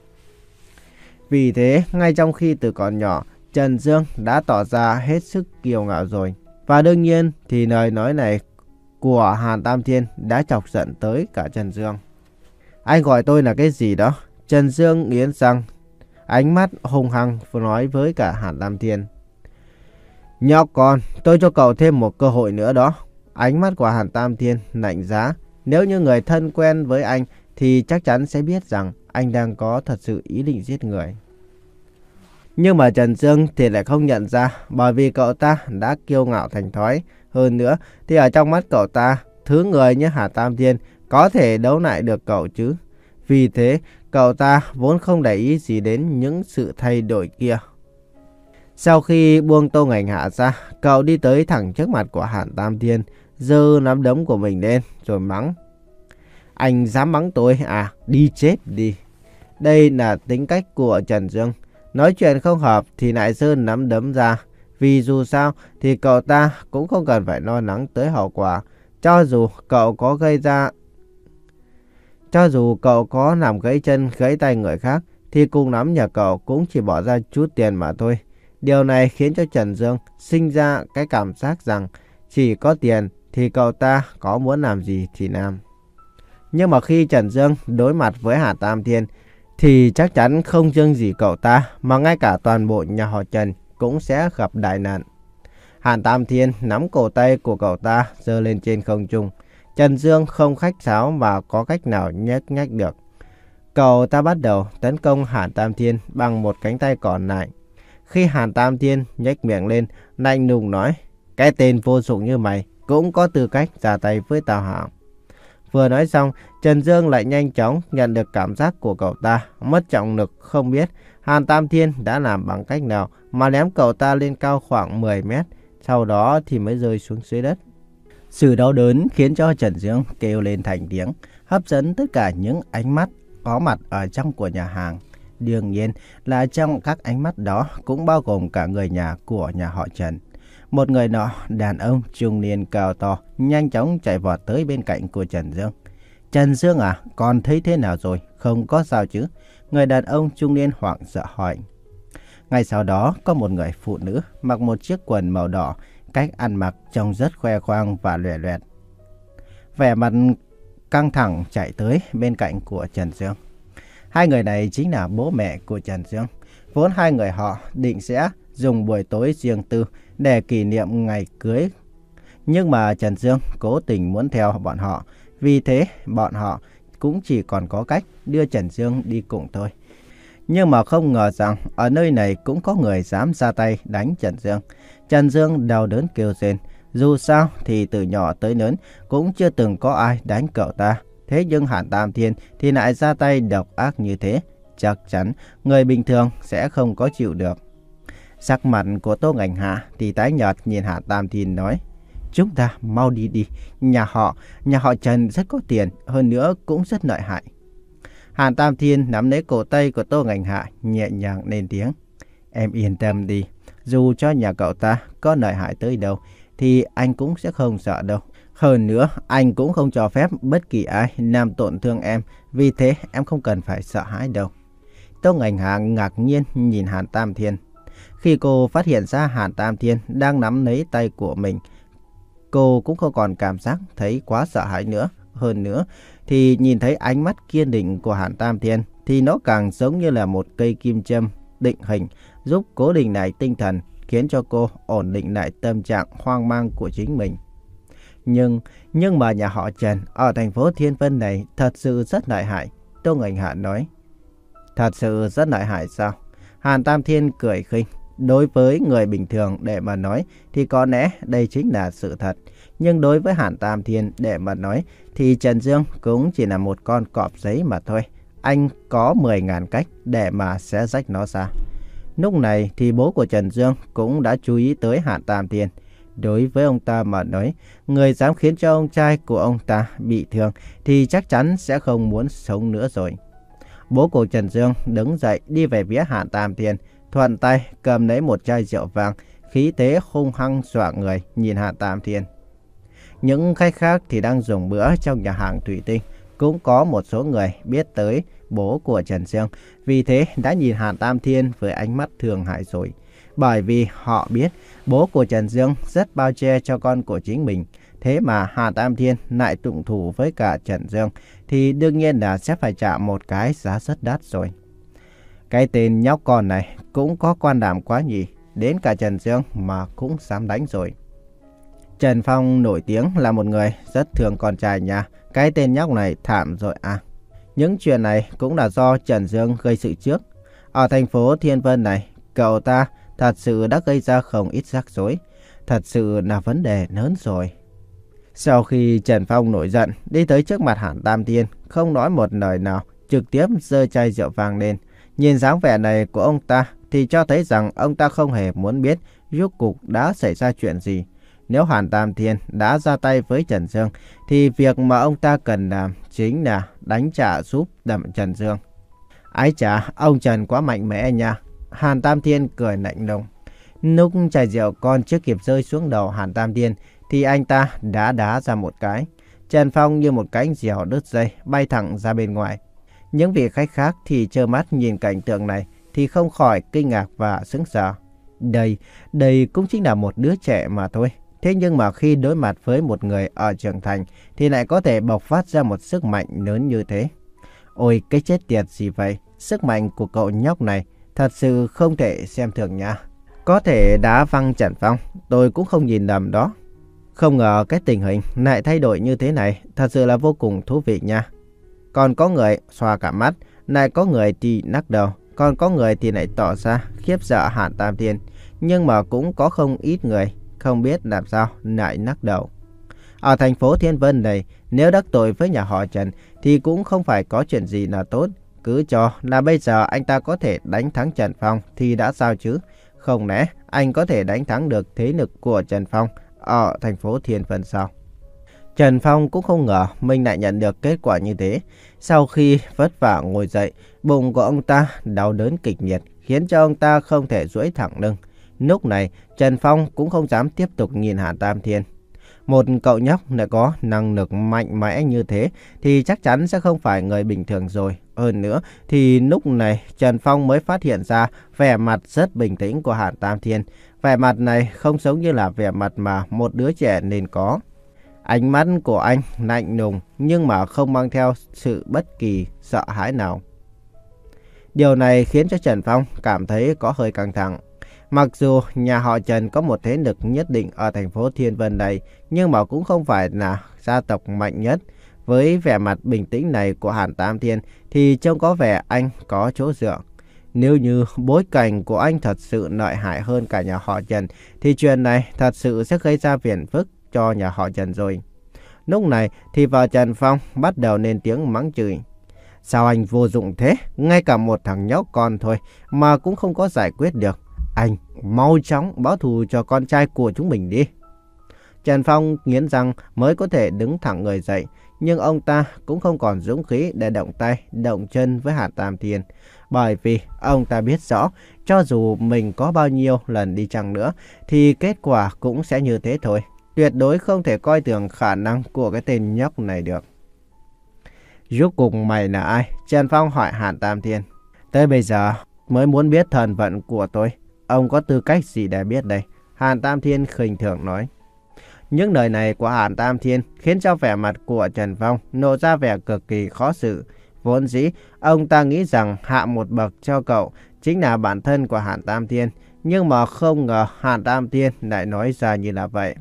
Vì thế, ngay trong khi từ còn nhỏ, Trần Dương đã tỏ ra hết sức kiêu ngạo rồi. Và đương nhiên thì lời nói này của Hàn Tam Thiên đã chọc giận tới cả Trần Dương. Anh gọi tôi là cái gì đó? Trần Dương nghiến răng, ánh mắt hung hăng nói với cả Hàn Tam Thiên. Nhóc con, tôi cho cậu thêm một cơ hội nữa đó. Ánh mắt của Hàn Tam Thiên lạnh giá. Nếu như người thân quen với anh thì chắc chắn sẽ biết rằng anh đang có thật sự ý định giết người. Nhưng mà Trần Dương thì lại không nhận ra, bởi vì cậu ta đã kiêu ngạo thành thói. Hơn nữa thì ở trong mắt cậu ta, thứ người như Hàn Tam Thiên có thể đấu lại được cậu chứ. Vì thế cậu ta vốn không để ý gì đến những sự thay đổi kia. Sau khi buông Tô Ngành Hạ ra, cậu đi tới thẳng trước mặt của Hàn Tam Thiên, giơ nắm đấm của mình lên rồi mắng. Anh dám mắng tôi à? Đi chết đi. Đây là tính cách của Trần Dương. Nói chuyện không hợp thì lại giơ nắm đấm ra. Vì dù sao thì cậu ta cũng không cần phải lo lắng tới hậu quả. Cho dù cậu có gây ra... Cho dù cậu có làm gãy chân gãy tay người khác thì cùng lắm nhà cậu cũng chỉ bỏ ra chút tiền mà thôi. Điều này khiến cho Trần Dương sinh ra cái cảm giác rằng chỉ có tiền thì cậu ta có muốn làm gì thì làm. Nhưng mà khi Trần Dương đối mặt với Hàn Tam Thiên thì chắc chắn không riêng gì cậu ta mà ngay cả toàn bộ nhà họ Trần cũng sẽ gặp đại nạn. Hàn Tam Thiên nắm cổ tay của cậu ta giơ lên trên không trung. Trần Dương không khách sáo mà có cách nào nhếch nhách được. Cậu ta bắt đầu tấn công Hàn Tam Thiên bằng một cánh tay còn lại. Khi Hàn Tam Thiên nhếch miệng lên, lạnh lùng nói, cái tên vô dụng như mày cũng có tư cách ra tay với tao hả? Vừa nói xong, Trần Dương lại nhanh chóng nhận được cảm giác của cậu ta mất trọng lực, không biết Hàn Tam Thiên đã làm bằng cách nào mà ném cậu ta lên cao khoảng mười mét, sau đó thì mới rơi xuống dưới đất. Sự đau đớn khiến cho Trần Dương kêu lên thành tiếng, hấp dẫn tất cả những ánh mắt có mặt ở trong của nhà hàng. Đương nhiên là trong các ánh mắt đó cũng bao gồm cả người nhà của nhà họ Trần. Một người nọ, đàn ông trung niên cao to, nhanh chóng chạy vọt tới bên cạnh của Trần Dương. Trần Dương à, con thấy thế nào rồi? Không có sao chứ? Người đàn ông trung niên hoảng sợ hỏi. Ngay sau đó có một người phụ nữ mặc một chiếc quần màu đỏ, cách ăn mặc trông rất khoe khoang và lòe loẹt. Vẻ mặt căng thẳng chạy tới bên cạnh của Trần Dương. Hai người này chính là bố mẹ của Trần Dương. Vốn hai người họ định sẽ dùng buổi tối riêng tư để kỷ niệm ngày cưới. Nhưng mà Trần Dương cố tình muốn theo bọn họ. Vì thế bọn họ cũng chỉ còn có cách đưa Trần Dương đi cùng thôi. Nhưng mà không ngờ rằng ở nơi này cũng có người dám ra tay đánh Trần Dương. Trần Dương đau đớn kêu rên. Dù sao thì từ nhỏ tới lớn cũng chưa từng có ai đánh cậu ta. Thế nhưng Hàn Tam Thiên thì lại ra tay độc ác như thế. Chắc chắn người bình thường sẽ không có chịu được. Sắc mặt của Tô Ngành Hạ thì tái nhợt nhìn Hàn Tam Thiên nói. Chúng ta mau đi đi. Nhà họ, nhà họ Trần rất có tiền, hơn nữa cũng rất lợi hại. Hàn Tam Thiên nắm lấy cổ tay của Tô Ngành Hạ nhẹ nhàng lên tiếng. Em yên tâm đi. Dù cho nhà cậu ta có lợi hại tới đâu thì anh cũng sẽ không sợ đâu. Hơn nữa, anh cũng không cho phép bất kỳ ai làm tổn thương em. Vì thế em không cần phải sợ hãi đâu. Tô Ngành Hạ ngạc nhiên nhìn Hàn Tam Thiên. Khi cô phát hiện ra Hàn Tam Thiên đang nắm lấy tay của mình, cô cũng không còn cảm giác thấy quá sợ hãi nữa. Hơn nữa thì nhìn thấy ánh mắt kiên định của Hàn Tam Thiên thì nó càng giống như là một cây kim châm định hình, giúp cố định lại tinh thần, khiến cho cô ổn định lại tâm trạng hoang mang của chính mình. Nhưng, nhưng mà nhà họ Trần ở thành phố Thiên Vân này thật sự rất lợi hại. Tô Ngành Hạ nói. Thật sự rất lợi hại sao? Hàn Tam Thiên cười khinh. Đối với người bình thường để mà nói thì có lẽ đây chính là sự thật. Nhưng đối với Hàn Tam Thiên để mà nói thì Trần Dương cũng chỉ là một con cọp giấy mà thôi. Anh có mười ngàn cách để mà xé rách nó ra. Lúc này thì bố của Trần Dương cũng đã chú ý tới Hàn Tam Thiên. Đối với ông ta mà nói, người dám khiến cho ông trai của ông ta bị thương thì chắc chắn sẽ không muốn sống nữa rồi. Bố của Trần Dương đứng dậy đi về phía Hàn Tam Thiên, thuận tay cầm lấy một chai rượu vang, khí thế hung hăng dọa người nhìn Hàn Tam Thiên. Những khách khác thì đang dùng bữa trong nhà hàng Thủy Tinh. Cũng có một số người biết tới bố của Trần Dương, vì thế đã nhìn Hàn Tam Thiên với ánh mắt thương hại rồi. Bởi vì họ biết bố của Trần Dương rất bao che cho con của chính mình. Thế mà Hàn Tam Thiên lại tụng thủ với cả Trần Dương thì đương nhiên là sẽ phải trả một cái giá rất đắt rồi. Cái tên nhóc con này cũng có can đảm quá nhỉ. Đến cả Trần Dương mà cũng dám đánh rồi. Trần Phong nổi tiếng là một người rất thương con trai nha. Cái tên nhóc này thảm rồi à. Những chuyện này cũng là do Trần Dương gây sự trước. Ở thành phố Thiên Vân này, cậu ta thật sự đã gây ra không ít rắc rối. Thật sự là vấn đề lớn rồi. Sau khi Trần Phong nổi giận, đi tới trước mặt Hàn Tam Thiên, không nói một lời nào, trực tiếp giơ chai rượu vang lên. Nhìn dáng vẻ này của ông ta thì cho thấy rằng ông ta không hề muốn biết rốt cuộc đã xảy ra chuyện gì. Nếu Hàn Tam Thiên đã ra tay với Trần Dương thì việc mà ông ta cần làm chính là đánh trả giúp đâm Trần Dương. Ái chà, ông Trần quá mạnh mẽ nha. Hàn Tam Thiên cười lạnh lùng. Lúc chai rượu còn chưa kịp rơi xuống đầu Hàn Tam Thiên thì anh ta đã đá ra một cái. Trần Phong như một cánh diều đứt dây bay thẳng ra bên ngoài. Những vị khách khác thì trơ mắt nhìn cảnh tượng này thì không khỏi kinh ngạc và sững sờ. Đây, đây cũng chính là một đứa trẻ mà thôi. Thế nhưng mà khi đối mặt với một người ở trưởng thành thì lại có thể bộc phát ra một sức mạnh lớn như thế. Ôi cái chết tiệt gì vậy? Sức mạnh của cậu nhóc này thật sự không thể xem thường nha. Có thể đá văng Trần Phong, tôi cũng không nhìn lầm đó. Không ngờ cái tình hình lại thay đổi như thế này, thật sự là vô cùng thú vị nha. Còn có người xoa cả mắt, lại có người thì lắc đầu, còn có người thì lại tỏ ra khiếp sợ Hàn Tam Thiên. Nhưng mà cũng có không ít người không biết làm sao lại lắc đầu. Ở thành phố Thiên Vân này, nếu đắc tội với nhà họ Trần thì cũng không phải có chuyện gì là tốt. Cứ cho là bây giờ anh ta có thể đánh thắng Trần Phong thì đã sao chứ? Không lẽ anh có thể đánh thắng được thế lực của Trần Phong ở thành phố Thiên Vân sao? Trần Phong cũng không ngờ mình lại nhận được kết quả như thế. Sau khi vất vả ngồi dậy, bụng của ông ta đau đớn kịch liệt, khiến cho ông ta không thể duỗi thẳng lưng. Lúc này, Trần Phong cũng không dám tiếp tục nhìn Hàn Tam Thiên. Một cậu nhóc lại có năng lực mạnh mẽ như thế thì chắc chắn sẽ không phải người bình thường rồi. Hơn nữa thì lúc này Trần Phong mới phát hiện ra vẻ mặt rất bình tĩnh của Hàn Tam Thiên. Vẻ mặt này không giống như là vẻ mặt mà một đứa trẻ nên có. Ánh mắt của anh lạnh lùng nhưng mà không mang theo sự bất kỳ sợ hãi nào. Điều này khiến cho Trần Phong cảm thấy có hơi căng thẳng. Mặc dù nhà họ Trần có một thế lực nhất định ở thành phố Thiên Vân này, nhưng mà cũng không phải là gia tộc mạnh nhất. Với vẻ mặt bình tĩnh này của Hàn Tam Thiên thì trông có vẻ anh có chỗ dựa. Nếu như bối cảnh của anh thật sự lợi hại hơn cả nhà họ Trần thì chuyện này thật sự sẽ gây ra phiền phức cho nhà họ Trần rồi. Lúc này thì vợ Trần Phong bắt đầu lên tiếng mắng chửi. Sao anh vô dụng thế? Ngay cả một thằng nhóc con thôi mà cũng không có giải quyết được. Anh mau chóng báo thù cho con trai của chúng mình đi. Trần Phong nghiến răng mới có thể đứng thẳng người dậy. Nhưng ông ta cũng không còn dũng khí để động tay, động chân với Hàn Tam Thiên. Bởi vì ông ta biết rõ, cho dù mình có bao nhiêu lần đi chăng nữa, thì kết quả cũng sẽ như thế thôi. Tuyệt đối không thể coi thường khả năng của cái tên nhóc này được. Rốt cuộc mày là ai? Trần Phong hỏi Hàn Tam Thiên. Tới bây giờ mới muốn biết thân phận của tôi. Ông có tư cách gì để biết đây? Hàn Tam Thiên khinh thường nói. Những lời này của Hàn Tam Thiên khiến cho vẻ mặt của Trần Phong nộ ra vẻ cực kỳ khó xử. Vốn dĩ, ông ta nghĩ rằng hạ một bậc cho cậu chính là bản thân của Hàn Tam Thiên. Nhưng mà không ngờ Hàn Tam Thiên lại nói ra như là vậy.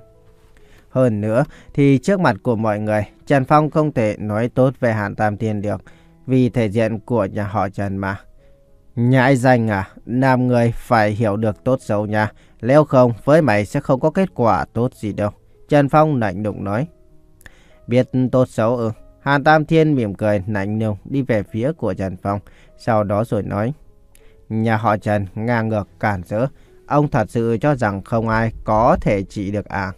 Hơn nữa, thì trước mặt của mọi người, Trần Phong không thể nói tốt về Hàn Tam Thiên được. Vì thể diện của nhà họ Trần mà. Nhãi danh à, làm người phải hiểu được tốt xấu nha. Nếu không, với mày sẽ không có kết quả tốt gì đâu. Trần Phong lạnh lùng nói. Biết tốt xấu ư? Hàn Tam Thiên mỉm cười lạnh lùng đi về phía của Trần Phong. Sau đó rồi nói. Nhà họ Trần ngang ngược cản rỡ. Ông thật sự cho rằng không ai có thể trị được à?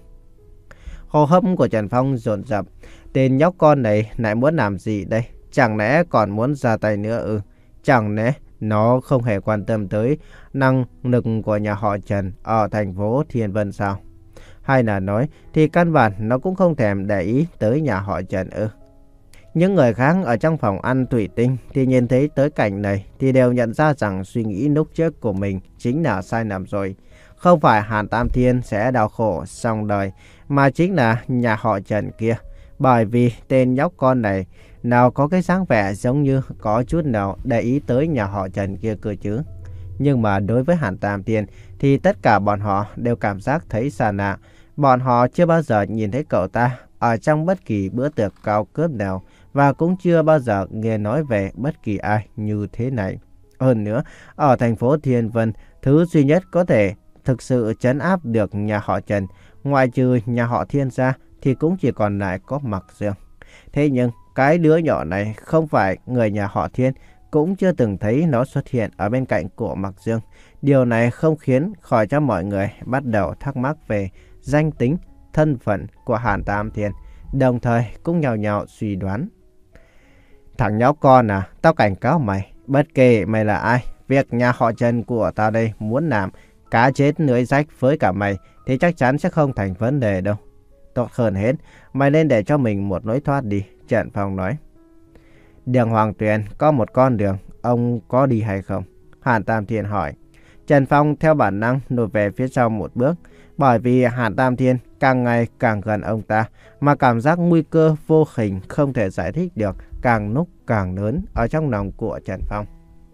Hô hấp của Trần Phong dồn dập. Tên nhóc con này lại muốn làm gì đây? Chẳng lẽ còn muốn ra tay nữa ư? Chẳng lẽ nó không hề quan tâm tới năng lực của nhà họ Trần ở thành phố Thiên Vân sao? Hay là nói thì căn bản nó cũng không thèm để ý tới nhà họ Trần ư? Những người khác ở trong phòng ăn thủy tinh thì nhìn thấy tới cảnh này thì đều nhận ra rằng suy nghĩ lúc trước của mình chính là sai lầm rồi. Không phải Hàn Tam Thiên sẽ đau khổ xong đời, mà chính là nhà họ Trần kia. Bởi vì tên nhóc con này nào có cái dáng vẻ giống như có chút nào để ý tới nhà họ Trần kia cơ chứ. Nhưng mà đối với Hàn Tam Thiên thì tất cả bọn họ đều cảm giác thấy xa lạ. Bọn họ chưa bao giờ nhìn thấy cậu ta ở trong bất kỳ bữa tiệc cao cấp nào và cũng chưa bao giờ nghe nói về bất kỳ ai như thế này. Hơn nữa, ở thành phố Thiên Vân, thứ duy nhất có thể thực sự trấn áp được nhà họ Trần, ngoại trừ nhà họ Thiên ra thì cũng chỉ còn lại có Mặc Dương. Thế nhưng cái đứa nhỏ này không phải người nhà họ Thiên, cũng chưa từng thấy nó xuất hiện ở bên cạnh của Mạc Dương. Điều này không khiến khỏi cho mọi người bắt đầu thắc mắc về danh tính, thân phận của Hàn Tam Thiên, đồng thời cũng nhào nhào suy đoán. Thằng nhóc con à, tao cảnh cáo mày, bất kể mày là ai, việc nhà họ Trần của tao đây muốn làm cá chết lưới rách với cả mày thì chắc chắn sẽ không thành vấn đề đâu. Tốt hơn hết, mày nên để cho mình một lối thoát đi, Trần Phong nói. Đường Hoàng Tuyền có một con đường, ông có đi hay không? Hàn Tam Thiên hỏi. Trần Phong theo bản năng lùi về phía sau một bước, bởi vì Hàn Tam Thiên càng ngày càng gần ông ta, mà cảm giác nguy cơ vô hình không thể giải thích được càng lúc càng lớn ở trong lòng của Trần Phong.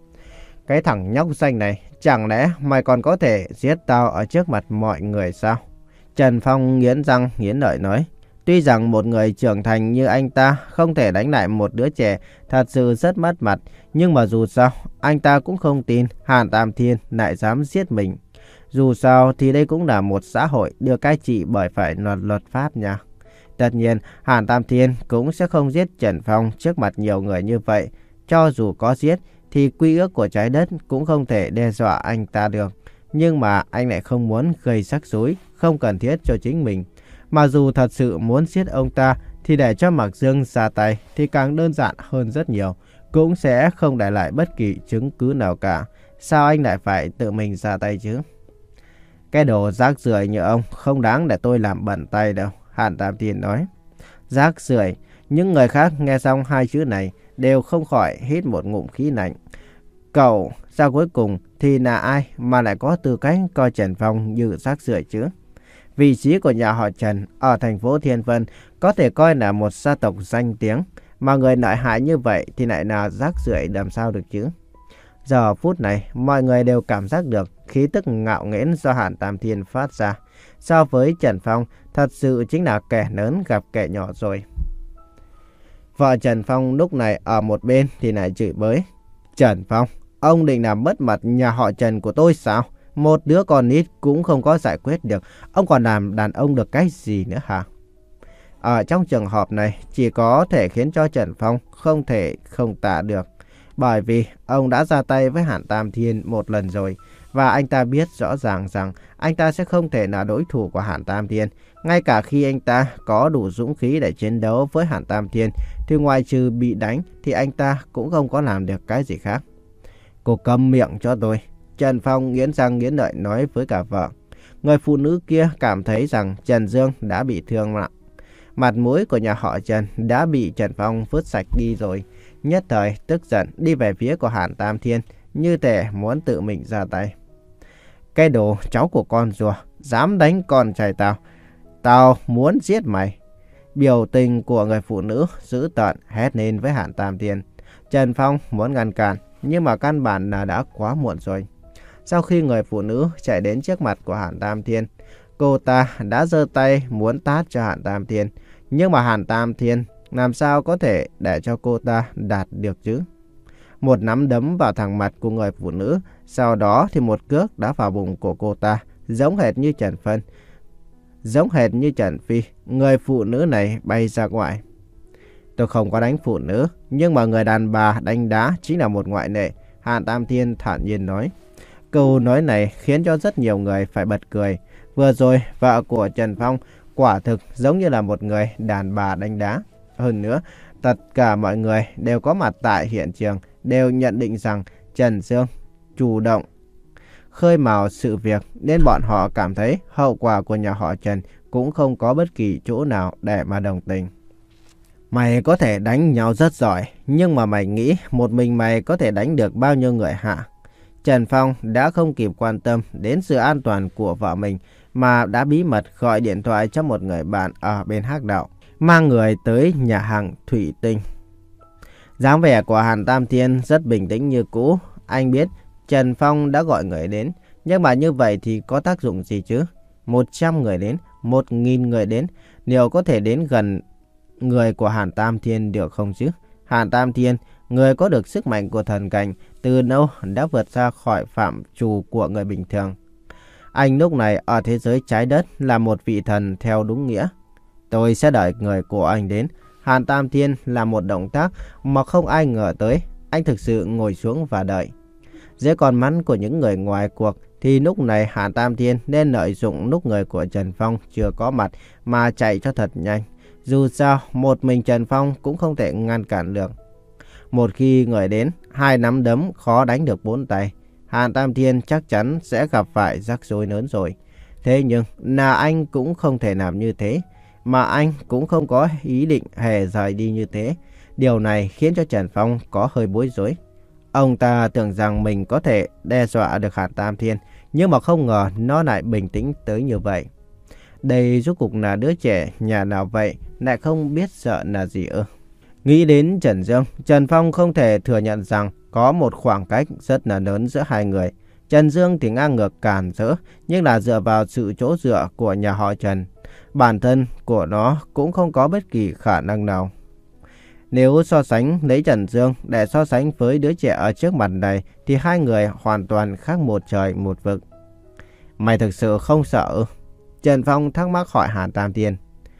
Cái thằng nhóc xanh này, chẳng lẽ mày còn có thể giết tao ở trước mặt mọi người sao? Trần Phong nghiến răng nghiến lợi nói. Tuy rằng một người trưởng thành như anh ta không thể đánh lại một đứa trẻ thật sự rất mất mặt, nhưng mà dù sao, anh ta cũng không tin Hàn Tam Thiên lại dám giết mình. Dù sao thì đây cũng là một xã hội được cai trị bởi phải luật luật pháp nha. Tất nhiên, Hàn Tam Thiên cũng sẽ không giết Trần Phong trước mặt nhiều người như vậy. Cho dù có giết, thì quy ước của trái đất cũng không thể đe dọa anh ta được. Nhưng mà anh lại không muốn gây rắc rối không cần thiết cho chính mình. Mà dù thật sự muốn giết ông ta, thì để cho Mạc Dương ra tay thì càng đơn giản hơn rất nhiều. Cũng sẽ không để lại bất kỳ chứng cứ nào cả. Sao anh lại phải tự mình ra tay chứ? Cái đồ rác rưởi như ông không đáng để tôi làm bẩn tay đâu, Hàn Tam Thiên nói. Rác rưởi, những người khác nghe xong hai chữ này đều không khỏi hít một ngụm khí lạnh. Cậu, sao cuối cùng thì là ai mà lại có tư cách coi Trần Phong như rác rưởi chứ? Vị trí của nhà họ Trần ở thành phố Thiên Vân có thể coi là một gia tộc danh tiếng, mà người lợi hại như vậy thì lại là rác rưởi làm sao được chứ? Giờ phút này, mọi người đều cảm giác được khí tức ngạo nghễ do Hàn Tam Thiên phát ra. So với Trần Phong, thật sự chính là kẻ lớn gặp kẻ nhỏ rồi. Vợ Trần Phong lúc này ở một bên thì lại chửi bới. Trần Phong, ông định làm mất mặt nhà họ Trần của tôi sao? Một đứa con nít cũng không có giải quyết được, ông còn làm đàn ông được cái gì nữa hả? Ở trong trường hợp này, chỉ có thể khiến cho Trần Phong không thể không tả được. Bởi vì ông đã ra tay với Hàn Tam Thiên một lần rồi, và anh ta biết rõ ràng rằng anh ta sẽ không thể là đối thủ của Hàn Tam Thiên. Ngay cả khi anh ta có đủ dũng khí để chiến đấu với Hàn Tam Thiên, thì ngoài trừ bị đánh thì anh ta cũng không có làm được cái gì khác. Cô câm miệng cho tôi, Trần Phong nghiến răng nghiến lợi nói với cả vợ. Người phụ nữ kia cảm thấy rằng Trần Dương đã bị thương nặng. Mặt mũi của nhà họ Trần đã bị Trần Phong vứt sạch đi rồi. Nhất thời tức giận đi về phía của Hàn Tam Thiên, như thể muốn tự mình ra tay. Cái đồ cháu của con rùa, dám đánh con trai tao, tao muốn giết mày. Biểu tình của người phụ nữ dữ tợn hét lên với Hàn Tam Thiên. Trần Phong muốn ngăn cản, nhưng mà căn bản là đã quá muộn rồi. Sau khi người phụ nữ chạy đến trước mặt của Hàn Tam Thiên, cô ta đã giơ tay muốn tát cho Hàn Tam Thiên. Nhưng mà Hàn Tam Thiên làm sao có thể để cho cô ta đạt được chứ? Một nắm đấm vào thẳng mặt của người phụ nữ, sau đó thì một cước đá vào bụng của cô ta, giống hệt như Trần Phân. Giống hệt như Trần Phi, người phụ nữ này bay ra ngoài. Tôi không có đánh phụ nữ, nhưng mà người đàn bà đánh đá chính là một ngoại lệ, Hàn Tam Thiên thản nhiên nói. Câu nói này khiến cho rất nhiều người phải bật cười. Vừa rồi, vợ của Trần Phong quả thực giống như là một người đàn bà đánh đá. Hơn nữa, tất cả mọi người đều có mặt tại hiện trường, đều nhận định rằng Trần Dương chủ động khơi mào sự việc, nên bọn họ cảm thấy hậu quả của nhà họ Trần cũng không có bất kỳ chỗ nào để mà đồng tình. Mày có thể đánh nhau rất giỏi, nhưng mà mày nghĩ một mình mày có thể đánh được bao nhiêu người hả? Trần Phong đã không kịp quan tâm đến sự an toàn của vợ mình, mà đã bí mật gọi điện thoại cho một người bạn ở bên Hắc Đạo, mang người tới nhà hàng Thủy Tinh. Dáng vẻ của Hàn Tam Thiên rất bình tĩnh như cũ. Anh biết Trần Phong đã gọi người đến, nhưng mà như vậy thì có tác dụng gì chứ? Một trăm người đến, một nghìn người đến, liệu có thể đến gần người của Hàn Tam Thiên được không chứ? Hàn Tam Thiên, người có được sức mạnh của thần cảnh, từ lâu đã vượt ra khỏi phạm trù của người bình thường. Anh lúc này ở thế giới trái đất là một vị thần theo đúng nghĩa. Tôi sẽ đợi người của anh đến. Hàn Tam Thiên làm một động tác mà không ai ngờ tới. Anh thực sự ngồi xuống và đợi. Dưới con mắt của những người ngoài cuộc thì lúc này Hàn Tam Thiên nên lợi dụng lúc người của Trần Phong chưa có mặt mà chạy cho thật nhanh. Dù sao, một mình Trần Phong cũng không thể ngăn cản được. Một khi người đến, hai nắm đấm khó đánh được bốn tay. Hàn Tam Thiên chắc chắn sẽ gặp phải rắc rối lớn rồi. Thế nhưng, là anh cũng không thể làm như thế. Mà anh cũng không có ý định hề rời đi như thế. Điều này khiến cho Trần Phong có hơi bối rối. Ông ta tưởng rằng mình có thể đe dọa được Hàn Tam Thiên, nhưng mà không ngờ nó lại bình tĩnh tới như vậy. Đây rốt cuộc là đứa trẻ nhà nào vậy, lại không biết sợ là gì ư? Nghĩ đến Trần Dương, Trần Phong không thể thừa nhận rằng có một khoảng cách rất là lớn giữa hai người. Trần Dương thì ngang ngược càn rỡ, nhưng là dựa vào sự chỗ dựa của nhà họ Trần. Bản thân của nó cũng không có bất kỳ khả năng nào. Nếu so sánh lấy Trần Dương để so sánh với đứa trẻ ở trước mặt này thì hai người hoàn toàn khác một trời một vực. Mày thực sự không sợ? Trần Phong thắc mắc hỏi Hàn Tam Thiên.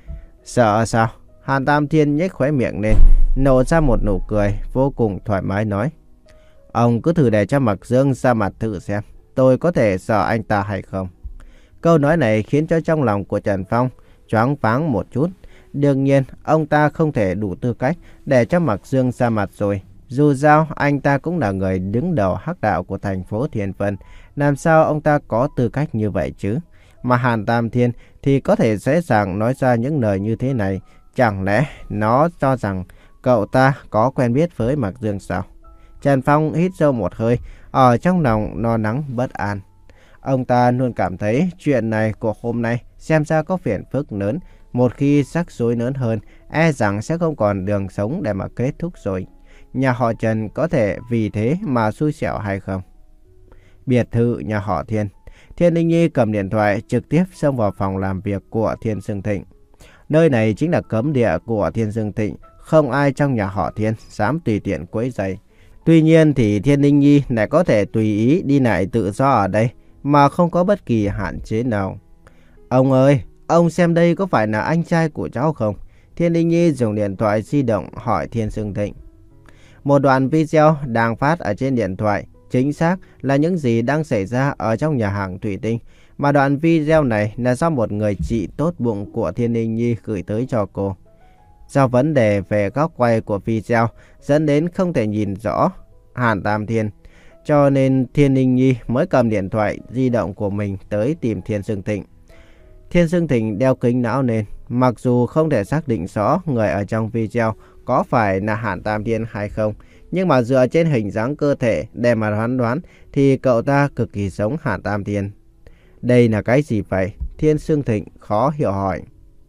Sợ sao? Hàn Tam Thiên nhếch khóe miệng lên, nở ra một nụ cười vô cùng thoải mái nói. Ông cứ thử để cho Mạc Dương ra mặt thử xem, tôi có thể sợ anh ta hay không? Câu nói này khiến cho trong lòng của Trần Phong choáng váng một chút. Đương nhiên, ông ta không thể đủ tư cách để cho Mạc Dương ra mặt rồi. Dù sao, anh ta cũng là người đứng đầu hắc đạo của thành phố Thiên Vân. Làm sao ông ta có tư cách như vậy chứ? Mà Hàn Tam Thiên thì có thể dễ dàng nói ra những lời như thế này. Chẳng lẽ nó cho rằng cậu ta có quen biết với Mạc Dương sao? Trần Phong hít sâu một hơi, ở trong lòng lo lắng bất an. Ông ta luôn cảm thấy chuyện này của hôm nay xem ra có phiền phức lớn. Một khi rắc rối lớn hơn, e rằng sẽ không còn đường sống để mà kết thúc rồi. Nhà họ Trần có thể vì thế mà xui xẻo hay không? Biệt thự nhà họ Thiên. Thiên Linh Nhi cầm điện thoại trực tiếp xông vào phòng làm việc của Thiên Sương Thịnh. Nơi này chính là cấm địa của Thiên Sương Thịnh, không ai trong nhà họ Thiên dám tùy tiện quấy rầy. Tuy nhiên thì Thiên Linh Nhi lại có thể tùy ý đi lại tự do ở đây mà không có bất kỳ hạn chế nào. Ông ơi, ông xem đây có phải là anh trai của cháu không? Thiên Linh Nhi dùng điện thoại di động hỏi Thiên Sương Thịnh. Một đoạn video đang phát ở trên điện thoại, chính xác là những gì đang xảy ra ở trong nhà hàng Thủy Tinh. Mà đoạn video này là do một người chị tốt bụng của Thiên Linh Nhi gửi tới cho cô. Do vấn đề về góc quay của video dẫn đến không thể nhìn rõ Hàn Tam Thiên, cho nên Thiên Linh Nhi mới cầm điện thoại di động của mình tới tìm Thiên Sương Thịnh. Thiên Sương Thịnh đeo kính não lên, mặc dù không thể xác định rõ người ở trong video có phải là Hàn Tam Thiên hay không, nhưng mà dựa trên hình dáng cơ thể để mà đoán đoán thì cậu ta cực kỳ giống Hàn Tam Thiên. Đây là cái gì vậy? Thiên Sương Thịnh khó hiểu hỏi.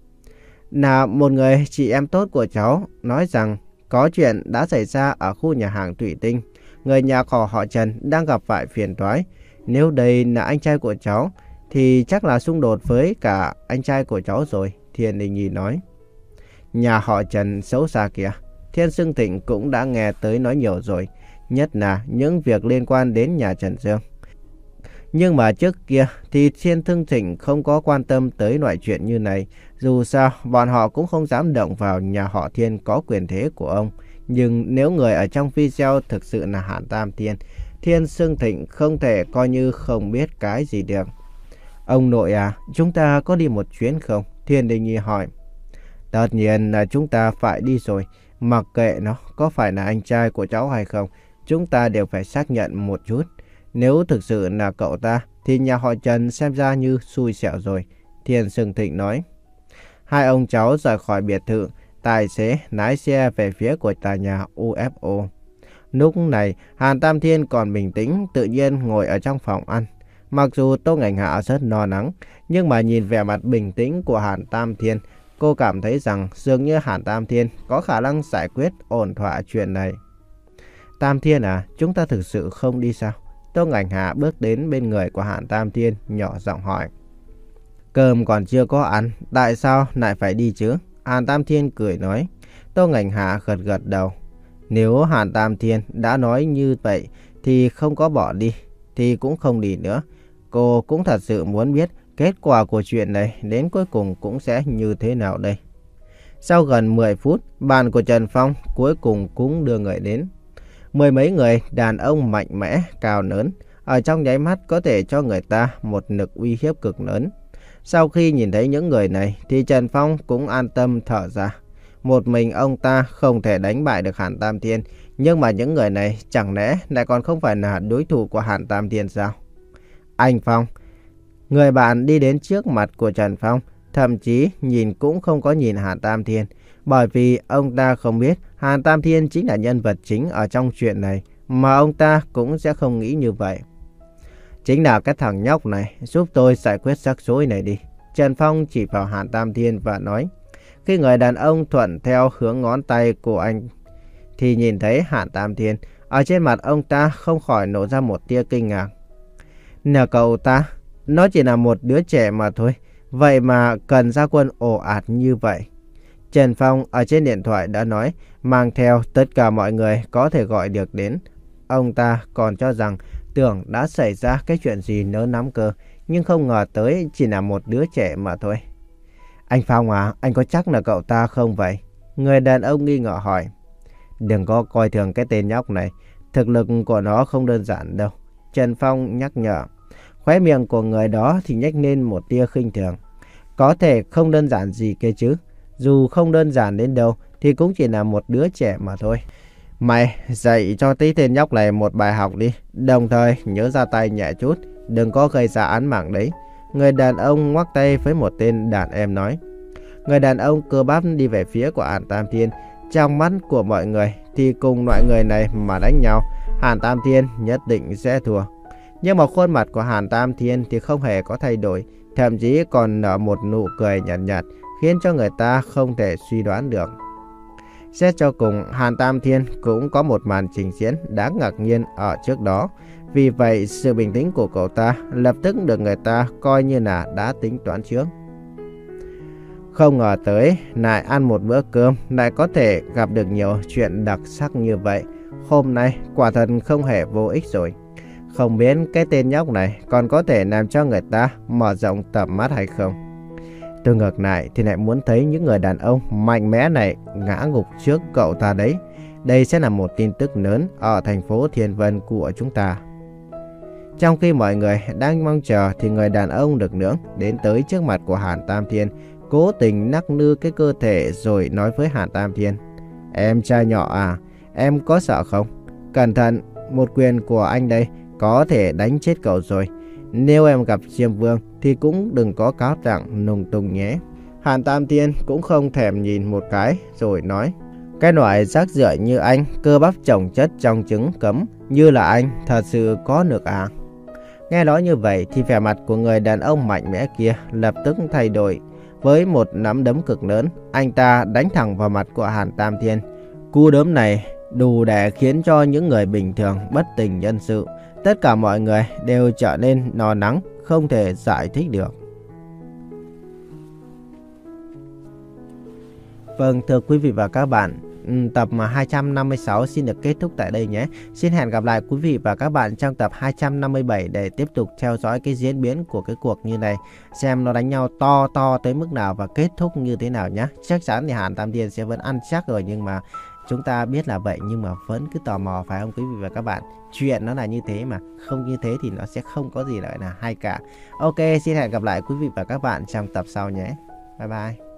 Là một người chị em tốt của cháu nói rằng có chuyện đã xảy ra ở khu nhà hàng Thủy Tinh. Người nhà của họ Trần đang gặp phải phiền toái. Nếu đây là anh trai của cháu thì chắc là xung đột với cả anh trai của cháu rồi, Thiên Linh Nhi nói. Nhà họ Trần xấu xa kìa. Thiên Sương Thịnh cũng đã nghe tới nói nhiều rồi, nhất là những việc liên quan đến nhà Trần Dương. Nhưng mà trước kia thì Thiên Sương Thịnh không có quan tâm tới loại chuyện như này. Dù sao, bọn họ cũng không dám động vào nhà họ Thiên có quyền thế của ông. Nhưng nếu người ở trong video thực sự là Hàn Tam Thiên, Thiên Sương Thịnh không thể coi như không biết cái gì được. Ông nội à, chúng ta có đi một chuyến không? Thiên Linh Nhi hỏi. Tất nhiên là chúng ta phải đi rồi. Mặc kệ nó có phải là anh trai của cháu hay không, chúng ta đều phải xác nhận một chút. Nếu thực sự là cậu ta thì nhà họ Trần xem ra như xui xẻo rồi, Thiên Sương Thịnh nói. Hai ông cháu rời khỏi biệt thự, tài xế lái xe về phía của tòa nhà u ép o. Lúc này Hàn Tam Thiên còn bình tĩnh tự nhiên ngồi ở trong phòng ăn. Mặc dù Tô Ngạnh Hạ rất lo lắng, nhưng mà nhìn vẻ mặt bình tĩnh của Hàn Tam Thiên, cô cảm thấy rằng dường như Hàn Tam Thiên có khả năng giải quyết ổn thỏa chuyện này. Tam Thiên à, chúng ta thực sự không đi sao? Tô Ngạnh Hạ bước đến bên người của Hàn Tam Thiên, nhỏ giọng hỏi. Cơm còn chưa có ăn, tại sao lại phải đi chứ? Hàn Tam Thiên cười nói. Tô Ngạnh Hạ gật gật đầu. Nếu Hàn Tam Thiên đã nói như vậy thì không có bỏ đi, thì cũng không đi nữa. Cô cũng thật sự muốn biết kết quả của chuyện này đến cuối cùng cũng sẽ như thế nào đây. Sau gần mười phút, bàn của Trần Phong cuối cùng cũng đưa người đến. Mười mấy người đàn ông mạnh mẽ, cao lớn, ở trong nháy mắt có thể cho người ta một lực uy hiếp cực lớn. Sau khi nhìn thấy những người này thì Trần Phong cũng an tâm thở ra. Một mình ông ta không thể đánh bại được Hàn Tam Thiên, nhưng mà những người này chẳng lẽ lại còn không phải là đối thủ của Hàn Tam Thiên sao? Anh Phong, người bạn đi đến trước mặt của Trần Phong, thậm chí nhìn cũng không có nhìn Hàn Tam Thiên, bởi vì ông ta không biết Hàn Tam Thiên chính là nhân vật chính ở trong chuyện này, mà ông ta cũng sẽ không nghĩ như vậy. Chính là cái thằng nhóc này giúp tôi giải quyết rắc rối này đi. Trần Phong chỉ vào Hàn Tam Thiên và nói. Khi người đàn ông thuận theo hướng ngón tay của anh thì nhìn thấy Hàn Tam Thiên, ở trên mặt ông ta không khỏi nổ ra một tia kinh ngạc. Nè cậu ta, nó chỉ là một đứa trẻ mà thôi, vậy mà cần ra quân ồ ạt như vậy. Trần Phong ở trên điện thoại đã nói mang theo tất cả mọi người có thể gọi được đến. Ông ta còn cho rằng tưởng đã xảy ra cái chuyện gì lớn lắm cơ, nhưng không ngờ tới chỉ là một đứa trẻ mà thôi. Anh Phong à, anh có chắc là cậu ta không vậy? Người đàn ông nghi ngờ hỏi. Đừng có coi thường cái tên nhóc này, thực lực của nó không đơn giản đâu. Trần Phong nhắc nhở. Khóe miệng của người đó thì nhếch lên một tia khinh thường. Có thể không đơn giản gì kia chứ. Dù không đơn giản đến đâu thì cũng chỉ là một đứa trẻ mà thôi. Mày dạy cho tí tên nhóc này một bài học đi. Đồng thời nhớ ra tay nhẹ chút, đừng có gây ra án mạng đấy. Người đàn ông ngoắc tay với một tên đàn em nói. Người đàn ông cơ bắp đi về phía của Hàn Tam Thiên. Trong mắt của mọi người thì cùng loại người này mà đánh nhau, Hàn Tam Thiên nhất định sẽ thua. Nhưng mà khuôn mặt của Hàn Tam Thiên thì không hề có thay đổi, thậm chí còn nở một nụ cười nhạt nhạt, khiến cho người ta không thể suy đoán được. Xét cho cùng, Hàn Tam Thiên cũng có một màn trình diễn đáng ngạc nhiên ở trước đó. Vì vậy, sự bình tĩnh của cậu ta lập tức được người ta coi như là đã tính toán trước. Không ngờ tới, lại ăn một bữa cơm, lại có thể gặp được nhiều chuyện đặc sắc như vậy. Hôm nay, quả thật không hề vô ích rồi. Không biết cái tên nhóc này còn có thể làm cho người ta mở rộng tầm mắt hay không. Tôi ngược lại thì lại muốn thấy những người đàn ông mạnh mẽ này ngã ngục trước cậu ta đấy. Đây sẽ là một tin tức lớn ở thành phố Thiên Vân của chúng ta. Trong khi mọi người đang mong chờ thì người đàn ông được nướng đến tới trước mặt của Hàn Tam Thiên, cố tình nắc nư cái cơ thể rồi nói với Hàn Tam Thiên. Em trai nhỏ à, em có sợ không? Cẩn thận, một quyền của anh đây có thể đánh chết cậu rồi. Nếu em gặp Diêm Vương thì cũng đừng có cáo trạng lung tung nhé. Hàn Tam Thiên cũng không thèm nhìn một cái rồi nói. Cái loại rác rưởi như anh, cơ bắp chồng chất trong trứng cấm như là anh thật sự có được à? Nghe nói như vậy thì vẻ mặt của người đàn ông mạnh mẽ kia lập tức thay đổi. Với một nắm đấm cực lớn, anh ta đánh thẳng vào mặt của Hàn Tam Thiên. Cú đấm này đủ để khiến cho những người bình thường bất tỉnh nhân sự. Tất cả mọi người đều trở nên lo lắng, không thể giải thích được. Vâng, thưa quý vị và các bạn, tập hai trăm năm mươi sáu xin được kết thúc tại đây nhé. Xin hẹn gặp lại quý vị và các bạn trong tập hai trăm năm mươi bảy để tiếp tục theo dõi cái diễn biến của cái cuộc như này. Xem nó đánh nhau to to tới mức nào và kết thúc như thế nào nhé. Chắc chắn thì Hàn Tam Thiên sẽ vẫn ăn chắc rồi, nhưng mà chúng ta biết là vậy nhưng mà vẫn cứ tò mò phải không quý vị và các bạn? Chuyện nó là như thế mà, không như thế thì nó sẽ không có gì lại là hay cả. Ok, xin hẹn gặp lại quý vị và các bạn trong tập sau nhé. Bye bye.